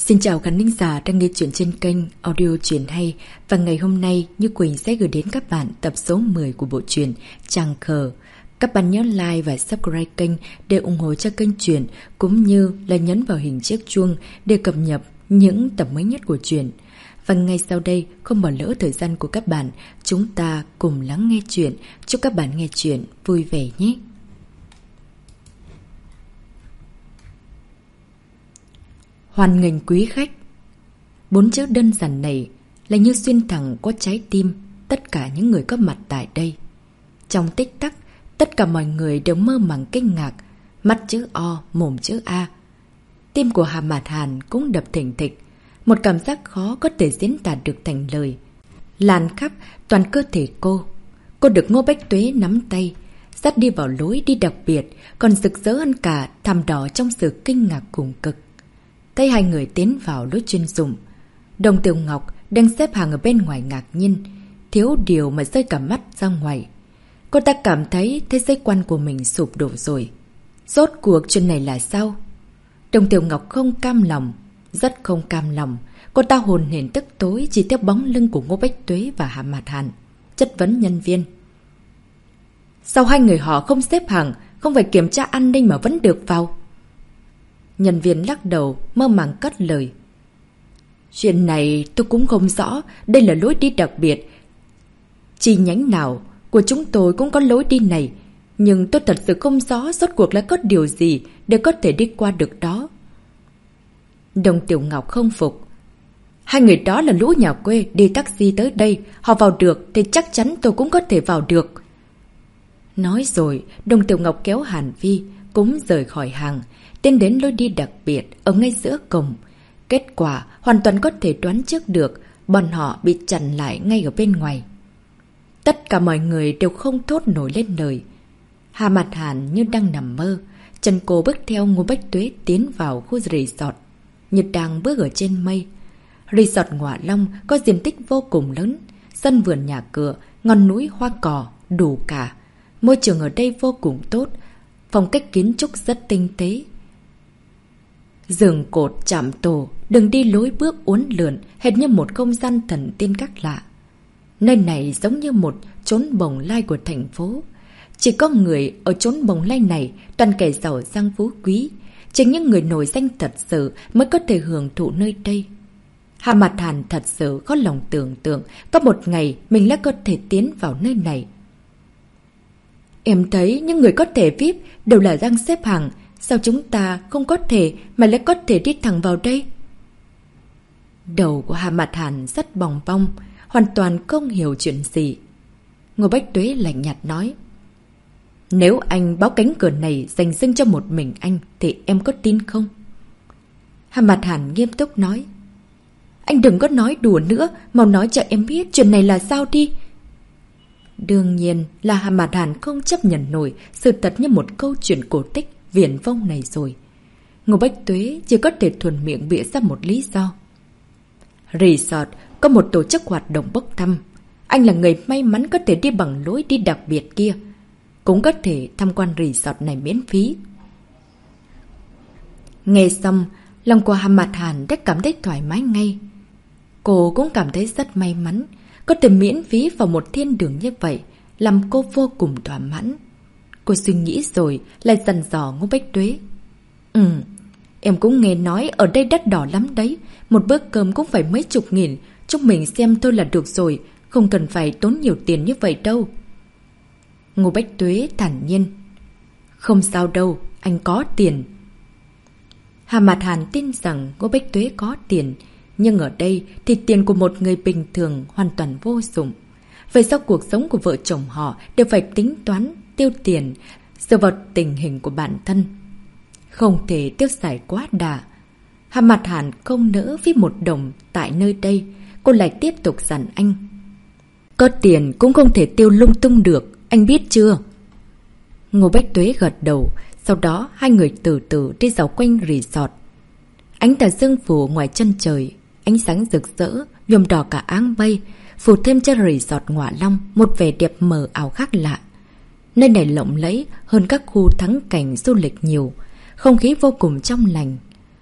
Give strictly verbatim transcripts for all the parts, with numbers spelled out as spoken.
Xin chào khán thính giả đang nghe chuyện trên kênh Audio Truyện Hay. Và ngày hôm nay Như Quỳnh sẽ gửi đến các bạn tập số mười của bộ truyện Trăng Khờ. Các bạn nhớ like và subscribe kênh để ủng hộ cho kênh truyện, cũng như là nhấn vào hình chiếc chuông để cập nhật những tập mới nhất của truyện. Và ngay sau đây, không bỏ lỡ thời gian của các bạn, chúng ta cùng lắng nghe truyện. Chúc các bạn nghe truyện vui vẻ nhé. Hoan nghênh quý khách. Bốn chữ đơn giản này là như xuyên thẳng qua trái tim tất cả những người có mặt tại đây. Trong tích tắc, tất cả mọi người đều mơ màng kinh ngạc, mắt chữ O, mồm chữ A. Tim của Hà Mạt Hàn cũng đập thình thịch, một cảm giác khó có thể diễn tả được thành lời. Lan khắp toàn cơ thể cô. Cô được Ngô Bách Tuế nắm tay, dắt đi vào lối đi đặc biệt, còn rực rỡ hơn cả thảm đỏ trong sự kinh ngạc cùng cực. Thấy hai người tiến vào lối chuyên dụng, Đồng Tiểu Ngọc đang xếp hàng ở bên ngoài ngạc nhiên, thiếu điều mà rơi cả mắt ra ngoài. Cô ta cảm thấy thế giới quan của mình sụp đổ rồi. Rốt cuộc chuyện này là sao? Đồng Tiểu Ngọc không cam lòng, rất không cam lòng. Cô ta hồn hển tức tối chỉ theo bóng lưng của Ngô Bách Tuế và Hà Mạt Hàn, chất vấn nhân viên. Sao hai người họ không xếp hàng, không phải kiểm tra an ninh mà vẫn được vào? Nhân viên lắc đầu, mơ màng cất lời. Chuyện này tôi cũng không rõ, đây là lối đi đặc biệt. Chi nhánh nào của chúng tôi cũng có lối đi này, nhưng tôi thật sự không rõ rốt cuộc là có điều gì để có thể đi qua được đó. Đồng Tiểu Ngọc không phục. Hai người đó là lũ nhà quê đi taxi tới đây, họ vào được thì chắc chắn tôi cũng có thể vào được. Nói rồi, Đồng Tiểu Ngọc kéo Hàn Vi cũng rời khỏi hàng, tiến đến lối đi đặc biệt ở ngay giữa cổng. Kết quả hoàn toàn có thể đoán trước được, bọn họ bị chặn lại ngay ở bên ngoài. Tất cả mọi người đều không thốt nổi lên lời. Hà Mạt Hàn như đang nằm mơ, chân cô bước theo Ngô Bách Tuế tiến vào khu resort, như đang bước ở trên mây. Resort Ngọa Long có diện tích vô cùng lớn, sân vườn nhà cửa, ngọn núi hoa cỏ, đủ cả. Môi trường ở đây vô cùng tốt, phong cách kiến trúc rất tinh tế. Giường cột chạm tổ, đường đi lối bước uốn lượn, hệt như một không gian thần tiên các lạ. Nơi này giống như một chốn bồng lai của thành phố. Chỉ có người ở chốn bồng lai này toàn kẻ giàu sang phú quý, chính những người nổi danh thật sự mới có thể hưởng thụ nơi đây. Hà Mạt Hàn thật sự có lòng tưởng tượng có một ngày mình lại có thể tiến vào nơi này. Em thấy những người có thể vê i pê đều là đang xếp hàng, sao chúng ta không có thể mà lại có thể đi thẳng vào đây? Đầu của Hà Mạt Hàn rất bòng bong, hoàn toàn không hiểu chuyện gì. Ngô Bách Tuế lạnh nhạt nói. Nếu anh báo cánh cửa này dành riêng cho một mình anh thì em có tin không? Hà Mạt Hàn nghiêm túc nói. Anh đừng có nói đùa nữa, mau nói cho em biết chuyện này là sao đi. Đương nhiên là Hà Mạt Hàn không chấp nhận nổi sự thật như một câu chuyện cổ tích viển vông này rồi. Ngô Bách Tuế chỉ có thể thuần miệng bịa ra một lý do. Resort có một tổ chức hoạt động bốc thăm. Anh là người may mắn có thể đi bằng lối đi đặc biệt kia, cũng có thể tham quan resort này miễn phí. Nghe xong, lòng của Hà Mạt Hàn đã cảm thấy thoải mái ngay. Cô cũng cảm thấy rất may mắn có thể miễn phí vào một thiên đường như vậy, làm cô vô cùng thỏa mãn. Cô suy nghĩ rồi lại dằn dò Ngô Bách Tuế. Ừ, em cũng nghe nói ở đây đắt đỏ lắm đấy, một bữa cơm cũng phải mấy chục nghìn, chúng mình xem thôi là được rồi, không cần phải tốn nhiều tiền như vậy đâu. Ngô Bách Tuế thản nhiên. Không sao đâu, anh có tiền. Hà Mạt Hàn tin rằng Ngô Bách Tuế có tiền, nhưng ở đây thì tiền của một người bình thường hoàn toàn vô dụng. Vậy sao cuộc sống của vợ chồng họ đều phải tính toán, tiêu tiền, dựa vào tình hình của bản thân? Không thể tiêu xài quá đà. Hà Mạt Hàn không nỡ vì một đồng tại nơi đây, cô lại tiếp tục dặn anh. Có tiền cũng không thể tiêu lung tung được, anh biết chưa? Ngô Bách Tuế gật đầu, sau đó hai người từ từ đi dạo quanh resort. Ánh tà dương phủ ngoài chân trời, ánh sáng rực rỡ, nhuộm đỏ cả áng mây, phủ thêm cho resort Ngọa Long một vẻ đẹp mờ ảo khác lạ. Nơi này lộng lẫy hơn các khu thắng cảnh du lịch nhiều, không khí vô cùng trong lành.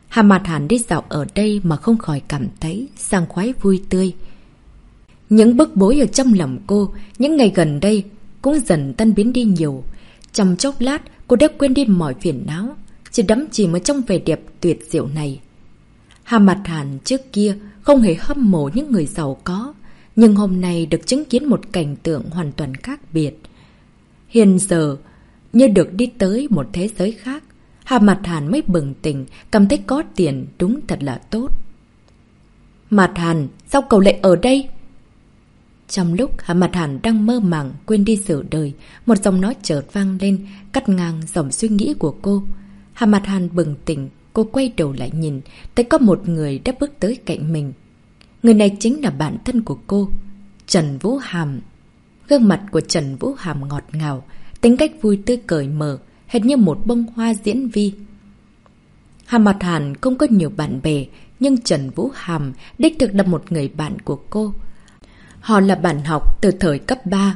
Hà Mạt Hàn đi dạo ở đây mà không khỏi cảm thấy sảng khoái vui tươi. Những bức bối ở trong lòng cô những ngày gần đây cũng dần tan biến đi nhiều. Trong chốc lát cô đã quên đi mọi phiền não, chỉ đắm chìm ở trong vẻ đẹp tuyệt diệu này. Hà Mạt Hàn trước kia không hề hâm mộ những người giàu có, nhưng hôm nay được chứng kiến một cảnh tượng hoàn toàn khác biệt. Hiện giờ như được đi tới một thế giới khác, Hà Mạt Hàn mới bừng tỉnh, cảm thấy có tiền đúng thật là tốt. Mạt Hàn, sao cậu lại ở đây? Trong lúc Hà Mạt Hàn đang mơ màng quên đi sự đời, một giọng nói chợt vang lên, cắt ngang dòng suy nghĩ của cô. Hà Mạt Hàn bừng tỉnh, cô quay đầu lại nhìn, thấy có một người đã bước tới cạnh mình. Người này chính là bạn thân của cô, Trần Vũ Hàm. Gương mặt của Trần Vũ Hàm ngọt ngào, tính cách vui tươi cởi mở, hệt như một bông hoa diễn vi. Hà Mạt Hàn không có nhiều bạn bè, nhưng Trần Vũ Hàm đích thực là một người bạn của cô. Họ là bạn học từ thời cấp ba.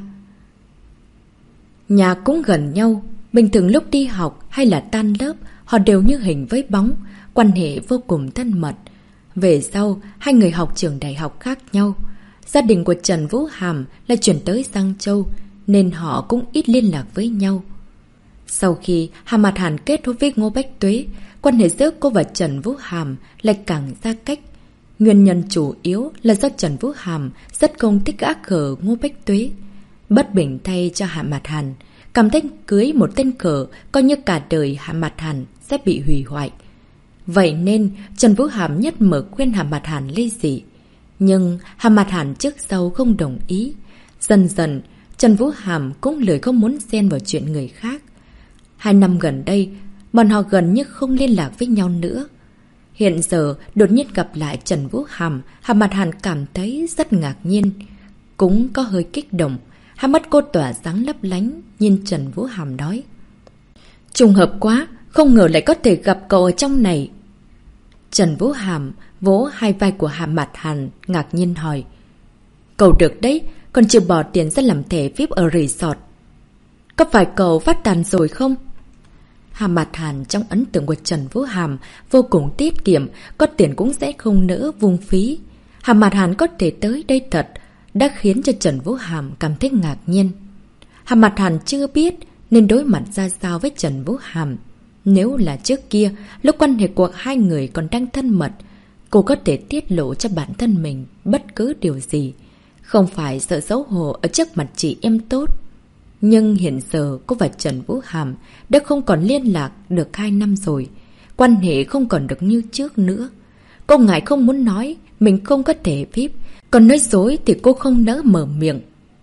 Nhà cũng gần nhau, bình thường lúc đi học hay là tan lớp, họ đều như hình với bóng, quan hệ vô cùng thân mật. Về sau, hai người học trường đại học khác nhau. Gia đình của Trần Vũ Hàm lại chuyển tới Giang Châu, nên họ cũng ít liên lạc với nhau. Sau khi Hà Mạt Hàn kết hôn với Ngô Bách Tuế, quan hệ giữa cô và Trần Vũ Hàm lại càng xa cách. Nguyên nhân chủ yếu là do Trần Vũ Hàm rất không thích gã khờ Ngô Bách Tuế. Bất bình thay cho Hà Mạt Hàn, cảm thấy cưới một tên khờ coi như cả đời Hà Mạt Hàn sẽ bị hủy hoại. Vậy nên Trần Vũ Hàm nhất mở khuyên Hà Mạt Hàn ly dị. Nhưng Hà Mạt Hàn trước sau không đồng ý. Dần dần Trần Vũ Hàm cũng lười không muốn xen vào chuyện người khác. Hai năm gần đây bọn họ gần như không liên lạc với nhau nữa. Hiện giờ đột nhiên gặp lại Trần Vũ Hàm, Hà Mạt Hàn cảm thấy rất ngạc nhiên, cũng có hơi kích động. Hai mắt cô tỏa sáng lấp lánh, nhìn Trần Vũ Hàm nói: trùng hợp quá, không ngờ lại có thể gặp cậu ở trong này. Trần Vũ Hàm vỗ hai vai của Hà Mạt Hàn, ngạc nhiên hỏi: cậu được đấy, còn chịu bỏ tiền ra làm thẻ vi ai pi ở resort. Có phải cậu phát tàn rồi không? Hà Mạt Hàn trong ấn tượng của Trần Vũ Hàm vô cùng tiết kiệm, có tiền cũng sẽ không nỡ vung phí. Hà Mạt Hàn có thể tới đây thật, đã khiến cho Trần Vũ Hàm cảm thấy ngạc nhiên. Hà Mạt Hàn chưa biết nên đối mặt ra sao với Trần Vũ Hàm. Nếu là trước kia, lúc quan hệ của hai người còn đang thân mật, cô có thể tiết lộ cho bản thân mình bất cứ điều gì, không phải sợ xấu hổ ở trước mặt chị em tốt. Nhưng hiện giờ cô và Trần Vũ Hàm đã không còn liên lạc được hai năm rồi, quan hệ không còn được như trước nữa. Cô ngại không muốn nói mình không có thể vi ai pi, còn nói dối thì cô không nỡ mở miệng.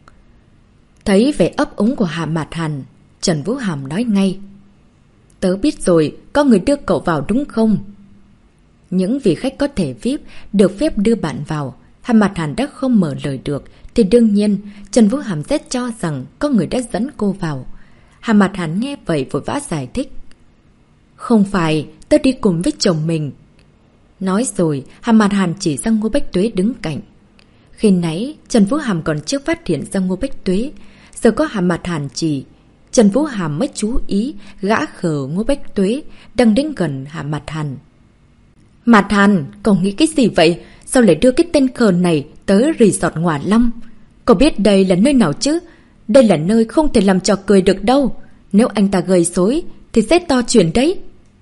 Thấy vẻ ấp úng của Hà Mạt Hàn, Trần Vũ Hàm nói ngay: tớ biết rồi, có người đưa cậu vào đúng không? Những vị khách có thể vi ai pi được phép đưa bạn vào. Hà Mạt Hàn đã không mở lời được, thì đương nhiên Trần Vũ Hàm sẽ cho rằng có người đã dẫn cô vào. Hà Mạt Hàn nghe vậy vội vã giải thích: không phải, tớ đi cùng với chồng mình. Nói rồi Hà Mạt Hàn chỉ sang Ngô Bách Tuế đứng cạnh. Khi nãy Trần Vũ Hàm còn chưa phát hiện ra Ngô Bách Tuế, giờ có Hà Mạt Hàn chỉ, Trần Vũ Hàm mới chú ý gã khờ Ngô Bách Tuế đang đến gần Hà Mạt Hàn. Mạt Hàn, cậu nghĩ cái gì vậy? Sao lại đưa cái tên khờ này tới resort Ngọa Long? Cậu biết đây là nơi nào chứ? Đây là nơi không thể làm trò cười được đâu. Nếu anh ta gây rối thì sẽ to chuyện đấy.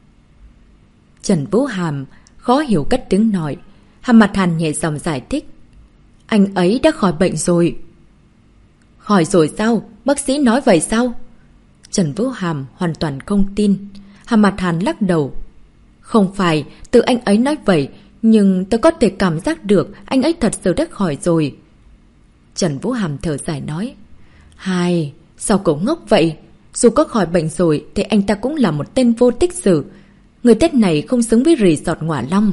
Trần Vũ Hàm khó hiểu cất tiếng nói. Hà Mạt Hàn nhẹ giọng giải thích: anh ấy đã khỏi bệnh rồi. Khỏi rồi sao? Bác sĩ nói vậy sao? Trần Vũ Hàm hoàn toàn không tin. Hà Mạt Hàn lắc đầu: không phải, tự anh ấy nói vậy, nhưng tôi có thể cảm giác được anh ấy thật sự đã khỏi rồi. Trần Vũ Hàm thở dài nói: hai, sao cậu ngốc vậy? Dù có khỏi bệnh rồi thì anh ta cũng là một tên vô tích sự. Người Tết này không xứng với resort Ngọa Long.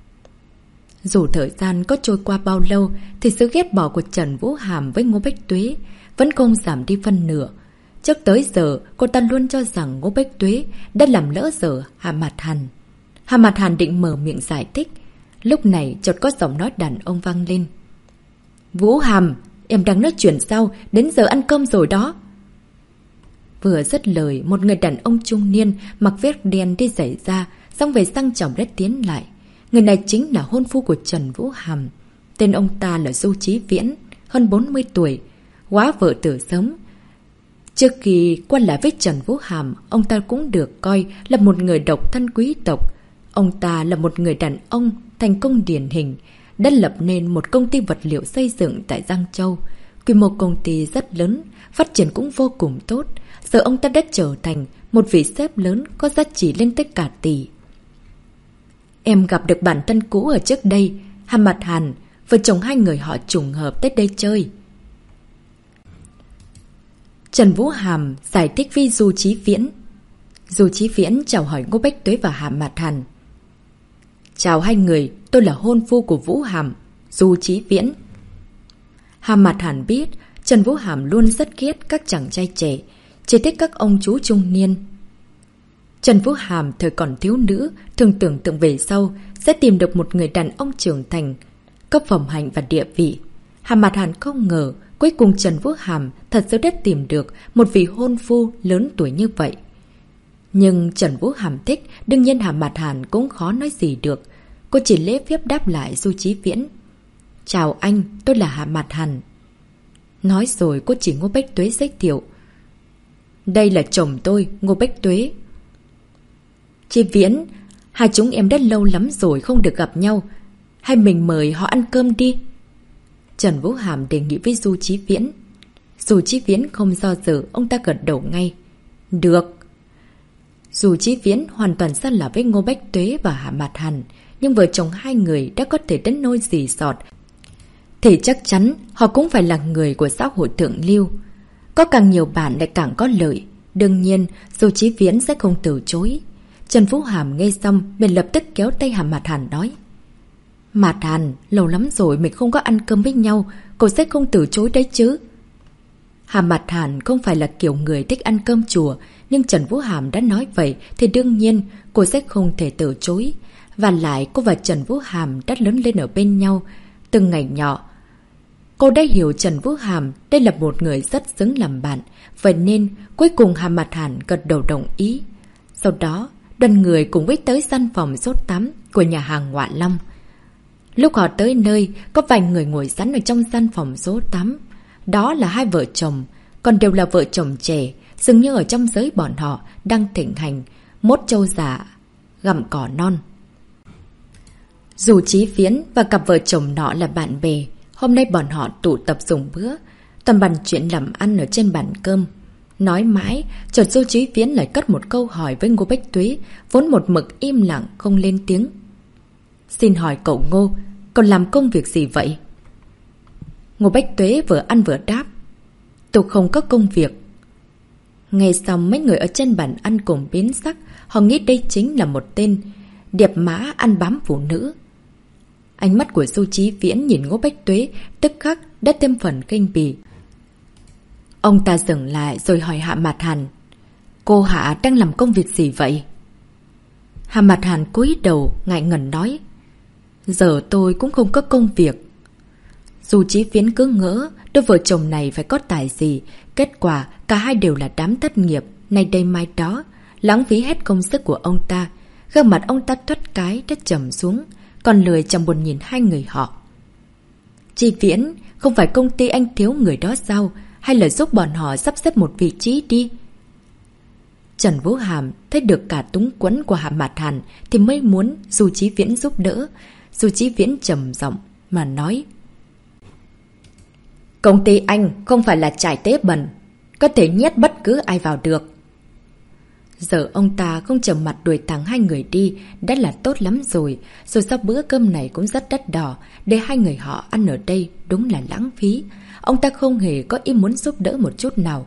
Dù thời gian có trôi qua bao lâu thì sự ghét bỏ của Trần Vũ Hàm với Ngô Bách Tuế vẫn không giảm đi phân nửa. Trước tới giờ cô ta luôn cho rằng Ngô Bách Tuế đã làm lỡ dở Hà Mạt Hàn. Hà Mạt Hàn định mở miệng giải thích, lúc này chợt có giọng nói đàn ông vang lên: Vũ Hàm, em đang nói chuyện sao? Đến giờ ăn cơm rồi đó. Vừa dứt lời, một người đàn ông trung niên mặc vest đen đi giày ra, xong về sang chồng đã tiến lại. Người này chính là hôn phu của Trần Vũ Hàm. Tên ông ta là Du Chí Viễn, hơn bốn mươi tuổi, quá vợ từ sớm. Trước khi quan lại với Trần Vũ Hàm, ông ta cũng được coi là một người độc thân quý tộc. Ông ta là một người đàn ông thành công điển hình, đã lập nên một công ty vật liệu xây dựng tại Giang Châu. Quy mô công ty rất lớn, phát triển cũng vô cùng tốt. Giờ ông ta đã trở thành một vị sếp lớn có giá trị lên tới cả tỷ. Em gặp được bản thân cũ ở trước đây, Hàm Mạt Hàn, vợ chồng hai người họ trùng hợp tới đây chơi. Trần Vũ Hàm giải thích với Du Chí Viễn. Du Chí Viễn chào hỏi Ngô Bách Tuế và Hàm Mạt Hàn. Chào hai người, tôi là hôn phu của Vũ Hàm, Du Chí Viễn. Hàm Mạt Hàn biết Trần Vũ Hàm luôn rất ghét các chàng trai trẻ, chỉ thích các ông chú trung niên. Trần Vũ Hàm thời còn thiếu nữ, thường tưởng tượng về sau sẽ tìm được một người đàn ông trưởng thành, có phẩm hạnh và địa vị. Hàm Mạt Hàn không ngờ cuối cùng Trần Vũ Hàm thật sự đã tìm được một vị hôn phu lớn tuổi như vậy. Nhưng Trần Vũ Hàm thích, đương nhiên Hàm Mạt Hàn cũng khó nói gì được. Cô chỉ lễ phép đáp lại Du Chí Viễn. Chào anh, tôi là Hàm Mạt Hàn. Nói rồi cô chỉ Ngô Bách Tuế giới thiệu. Đây là chồng tôi, Ngô Bách Tuế. Chí Viễn, hai chúng em đã lâu lắm rồi không được gặp nhau. Hay mình mời họ ăn cơm đi? Trần Vũ Hàm đề nghị với Du Chí Viễn. Du Chí Viễn không do dự, ông ta gật đầu ngay. Được. Du Chí Viễn hoàn toàn xa lạ với Ngô Bách Tuế và Hàm Mạt Hàn, nhưng vợ chồng hai người đã có thể đến nôi dì sọt. Thì chắc chắn họ cũng phải là người của xã hội thượng lưu. Có càng nhiều bạn lại càng có lợi. Đương nhiên, Du Chí Viễn sẽ không từ chối. Trần Vũ Hàm nghe xong, mình lập tức kéo tay Hàm Mạt Hàn nói. Mạt Hàn, lâu lắm rồi mình không có ăn cơm với nhau, cô sẽ không từ chối đấy chứ. Hàm Mạt Hàn không phải là kiểu người thích ăn cơm chùa, nhưng Trần Vũ Hàm đã nói vậy thì đương nhiên cô sẽ không thể từ chối. Và lại cô và Trần Vũ Hàm đã lớn lên ở bên nhau từng ngày nhỏ. Cô đã hiểu Trần Vũ Hàm đây là một người rất xứng làm bạn, vậy nên cuối cùng Hàm Mạt Hàn gật đầu đồng ý. Sau đó đoàn người cùng với tới gian phòng số tám của nhà hàng Ngoại Long. Lúc họ tới nơi, có vài người ngồi sẵn ở trong gian phòng số tám. Đó là hai vợ chồng, còn đều là vợ chồng trẻ, dường như ở trong giới bọn họ đang thịnh hành, mốt trâu già, gặm cỏ non. Du Chí Viễn và cặp vợ chồng nọ là bạn bè, hôm nay bọn họ tụ tập dùng bữa, toàn bàn chuyện làm ăn ở trên bàn cơm. Nói mãi, chợt Du Chí Viễn lại cất một câu hỏi với Ngô Bách Tuế, vốn một mực im lặng không lên tiếng. Xin hỏi cậu Ngô, cậu làm công việc gì vậy? Ngô Bách Tuế vừa ăn vừa đáp. Tôi không có công việc. Nghe xong mấy người ở trên bàn ăn cùng biến sắc, họ nghĩ đây chính là một tên điệp mã ăn bám phụ nữ. Ánh mắt của Du Chí Viễn nhìn Ngô Bách Tuế tức khắc đã thêm phần kinh bỉ. Ông ta dừng lại rồi hỏi Hàm Mạt Hàn. Cô Hạ đang làm công việc gì vậy? Hàm Mạt Hàn cúi đầu ngại ngần nói. Giờ tôi cũng không có công việc. Du Chí Viễn cứ ngỡ đôi vợ chồng này phải có tài gì. Kết quả cả hai đều là đám thất nghiệp, nay đây mai đó, lãng phí hết công sức của ông ta. Gương mặt ông ta thoát cái đã trầm xuống, còn lười chẳng buồn nhìn hai người họ. Chí Viễn, không phải công ty anh thiếu người đó sao? Hay là giúp bọn họ sắp xếp một vị trí đi? Trần Vũ Hàm thấy được cả túng quẫn của Hàm Mạt Hàn thì mới muốn Du Chí Viễn giúp đỡ. Du Chí Viễn trầm giọng mà nói. Công ty anh không phải là trải tế bẩn, có thể nhét bất cứ ai vào được. Giờ ông ta không trầm mặt đuổi thẳng hai người đi đã là tốt lắm rồi. Rồi sau bữa cơm này cũng rất đắt đỏ, để hai người họ ăn ở đây đúng là lãng phí. Ông ta không hề có ý muốn giúp đỡ một chút nào.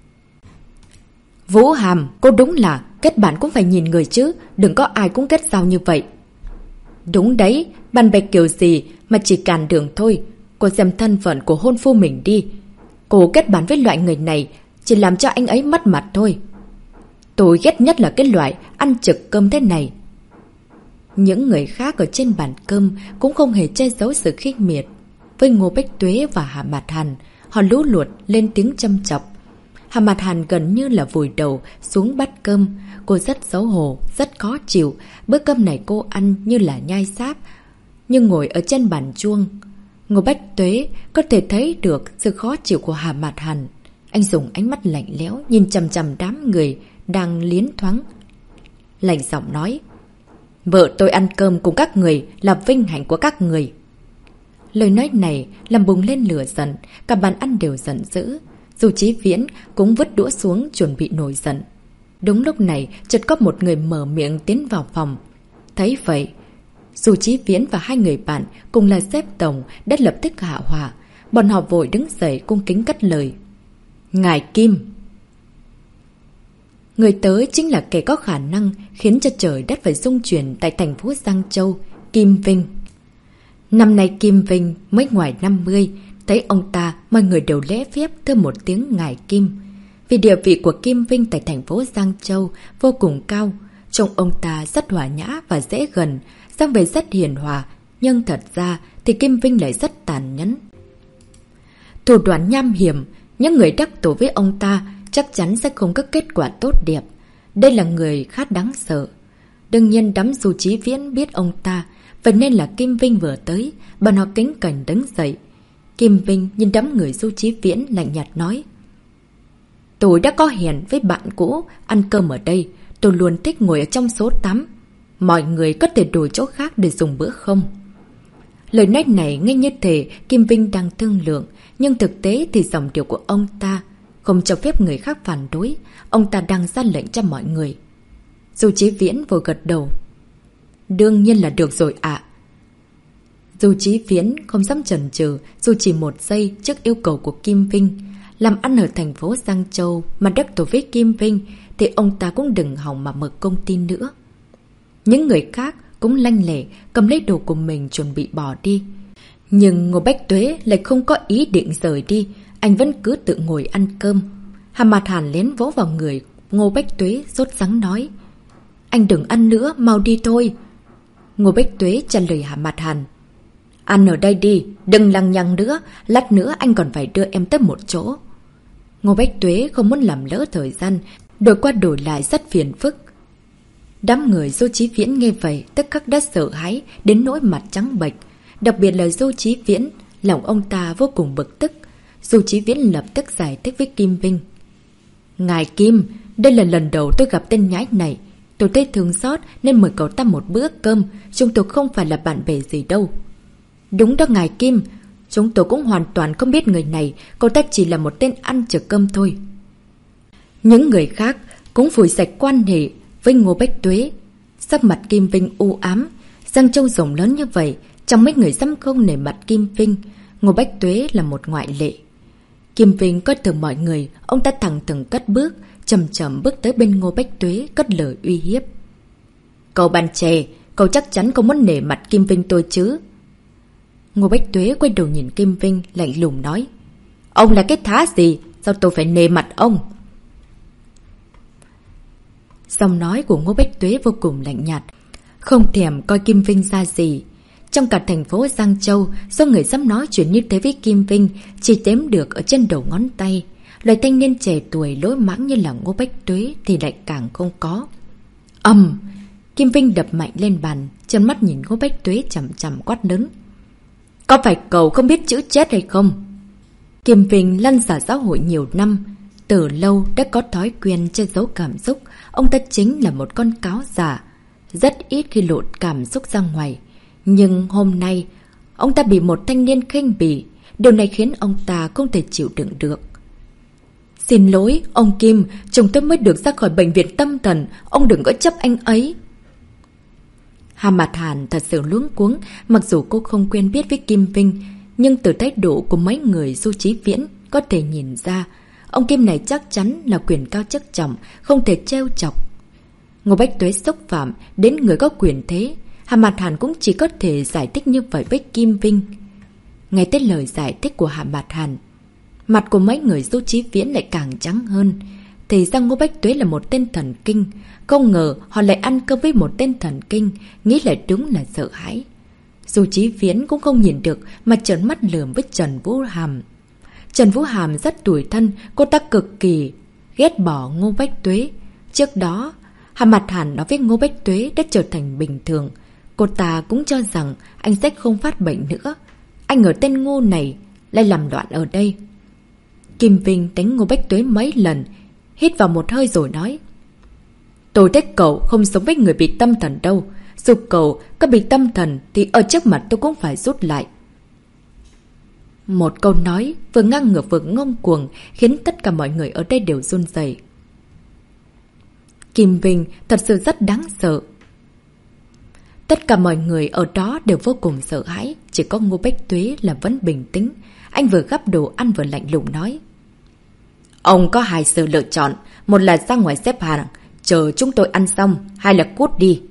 Vũ Hàm, cô đúng là kết bạn cũng phải nhìn người chứ, đừng có ai cũng kết giao như vậy. Đúng đấy, bạn bè kiểu gì mà chỉ càn đường thôi. Cô xem thân phận của hôn phu mình đi. Cô kết bạn với loại người này chỉ làm cho anh ấy mất mặt thôi. Tôi ghét nhất là cái loại ăn trực cơm thế này. Những người khác ở trên bàn cơm cũng không hề che giấu sự khinh miệt với Ngô Bách Tuế và Hàm Mạt Hàn. Họ lũ lụt lên tiếng châm chọc. Hà Mạt Hàn gần như là vùi đầu xuống bát cơm. Cô rất xấu hổ, rất khó chịu. Bữa cơm này cô ăn như là nhai sáp, nhưng ngồi ở trên bàn chuông. Ngô Bách Tuế có thể thấy được sự khó chịu của Hà Mạt Hàn. Anh dùng ánh mắt lạnh lẽo nhìn chằm chằm đám người đang liến thoáng, lạnh giọng nói: vợ tôi ăn cơm cùng các người là vinh hạnh của các người. Lời nói này làm bùng lên lửa giận, cả bàn ăn đều giận dữ. Du Chí Viễn cũng vứt đũa xuống chuẩn bị nổi giận. Đúng lúc này chợt có một người mở miệng tiến vào phòng. Thấy vậy, Du Chí Viễn và hai người bạn cùng là sếp tổng đã lập tức hạ hỏa. Bọn họ vội đứng dậy cung kính cất lời: Ngài Kim. Người tới chính là kẻ có khả năng khiến cho trời đất phải rung chuyển tại thành phố Giang Châu, Kim Vinh. Năm nay Kim Vinh mới ngoài năm mươi, thấy ông ta mọi người đều lễ phép thưa một tiếng Ngài Kim. Vì địa vị của Kim Vinh tại thành phố Giang Châu vô cùng cao, trông ông ta rất hòa nhã và dễ gần, sang về rất hiền hòa, nhưng thật ra thì Kim Vinh lại rất tàn nhẫn. Thủ đoạn nham hiểm, những người đắc tội với ông ta chắc chắn sẽ không có kết quả tốt đẹp. Đây là người khá đáng sợ. Đương nhiên đám Du Chí Viễn biết ông ta, vậy nên là Kim Vinh vừa tới, bọn họ kính cẩn đứng dậy. Kim Vinh nhìn đám người Du Chí Viễn lạnh nhạt nói: Tôi đã có hẹn với bạn cũ ăn cơm ở đây, tôi luôn thích ngồi ở trong số tám. Mọi người có thể đổi chỗ khác để dùng bữa không? Lời nói này nghe như thể Kim Vinh đang thương lượng, nhưng thực tế thì dòng điệu của ông ta không cho phép người khác phản đối. Ông ta đang ra lệnh cho mọi người. Du Chí Viễn vội gật đầu: Đương nhiên là được rồi ạ. À. Du Chí Viễn không dám chần chừ, dù chỉ một giây trước yêu cầu của Kim Vinh. Làm ăn ở thành phố Giang Châu mà đắc tội với Kim Vinh thì ông ta cũng đừng hòng mà mở công ty nữa. Những người khác cũng lanh lẹ cầm lấy đồ của mình chuẩn bị bỏ đi. Nhưng Ngô Bách Tuế lại không có ý định rời đi, anh vẫn cứ tự ngồi ăn cơm. Hà Mạt Hàn lén vỗ vào người Ngô Bách Tuế, sốt sắng nói: Anh đừng ăn nữa, mau đi thôi. Ngô Bách Tuế trả lời Hà Mạt Hàn: Ăn ở đây đi, đừng lằng nhằng nữa, lát nữa anh còn phải đưa em tới một chỗ. Ngô Bách Tuế không muốn làm lỡ thời gian, đổi qua đổi lại rất phiền phức. Đám người Du Chí Viễn nghe vậy tức khắc đã sợ hãi đến nỗi mặt trắng bệch. Đặc biệt là Du Chí Viễn, lòng ông ta vô cùng bực tức. Du Chí Viễn lập tức giải thích với Kim Vinh: Ngài Kim, đây là lần đầu tôi gặp tên nhãi này. Tôi thấy thương xót nên mời cậu ta một bữa cơm, chúng tôi không phải là bạn bè gì đâu. Đúng đó Ngài Kim, chúng tôi cũng hoàn toàn không biết người này, cậu ta chỉ là một tên ăn chở cơm thôi. Những người khác cũng phủi sạch quan hệ với Ngô Bách Tuế. Sắc mặt Kim Vinh u ám. Giang Châu rộng lớn như vậy, trong mấy người dám không nể mặt Kim Vinh, Ngô Bách Tuế là một ngoại lệ. Kim Vinh coi thường mọi người, ông ta thẳng thừng cất bước, chậm chậm bước tới bên Ngô Bách Tuế, cất lời uy hiếp: Cậu bạn trẻ, cậu chắc chắn không muốn nể mặt Kim Vinh tôi chứ? Ngô Bách Tuế quay đầu nhìn Kim Vinh lạnh lùng nói: Ông là cái thá gì, sao tôi phải nể mặt ông? Giọng nói của Ngô Bách Tuế vô cùng lạnh nhạt, không thèm coi Kim Vinh ra gì. Trong cả thành phố Giang Châu, số người dám nói chuyện như thế với Kim Vinh chỉ đếm được ở trên đầu ngón tay. Loại thanh niên trẻ tuổi lối mãng như là Ngô Bách Tuế thì lại càng không có. Ầm! Kim Vinh đập mạnh lên bàn, chân mắt nhìn Ngô Bách Tuế chằm chằm quát lớn: Có phải cậu không biết chữ chết hay không? Kim Vinh lăn xả xã hội nhiều năm, từ lâu đã có thói quen che giấu cảm xúc. Ông ta chính là một con cáo giả, rất ít khi lộ cảm xúc ra ngoài. Nhưng hôm nay, ông ta bị một thanh niên khinh bỉ. Điều này khiến ông ta không thể chịu đựng được. Xin lỗi, ông Kim, chồng tôi mới được ra khỏi bệnh viện tâm thần, ông đừng có chấp anh ấy. Hà Mạt Hàn thật sự luống cuống, mặc dù cô không quen biết với Kim Vinh, nhưng từ thái độ của mấy người Du Chí Viễn có thể nhìn ra, ông Kim này chắc chắn là quyền cao chức trọng, không thể trêu chọc. Ngô Bách Tuế xúc phạm đến người có quyền thế, Hà Mạt Hàn cũng chỉ có thể giải thích như vậy với Kim Vinh. Nghe tới lời giải thích của Hà Mạt Hàn, mặt của mấy người Du Chí Viễn lại càng trắng hơn. Thì ra Ngô Bách Tuế là một tên thần kinh, không ngờ họ lại ăn cơm với một tên thần kinh, nghĩ lại đúng là sợ hãi. Du Chí Viễn cũng không nhìn được mà trợn mắt lườm với Trần Vũ Hàm. Trần Vũ Hàm rất tủi thân, cô ta cực kỳ ghét bỏ Ngô Bách Tuế. Trước đó, Hà Mặt Hàn nói với Ngô Bách Tuế đã trở thành bình thường. Cô ta cũng cho rằng anh sẽ không phát bệnh nữa. Anh ở tên Ngô này lại làm loạn ở đây. Kim Vinh đánh Ngô Bách Tuế mấy lần, hít vào một hơi rồi nói: tôi thấy cậu không sống với người bị tâm thần đâu. Dù cậu có bị tâm thần thì ở trước mặt tôi cũng phải rút lại. Một câu nói vừa ngang ngược vừa ngông cuồng khiến tất cả mọi người ở đây đều run rẩy. Kim Vinh thật sự rất đáng sợ. Tất cả mọi người ở đó đều vô cùng sợ hãi. Chỉ có Ngô Bách Tuế là vẫn bình tĩnh. Anh vừa gắp đồ ăn vừa lạnh lùng nói: ông có hai sự lựa chọn. Một là ra ngoài xếp hàng chờ chúng tôi ăn xong, hay là cút đi.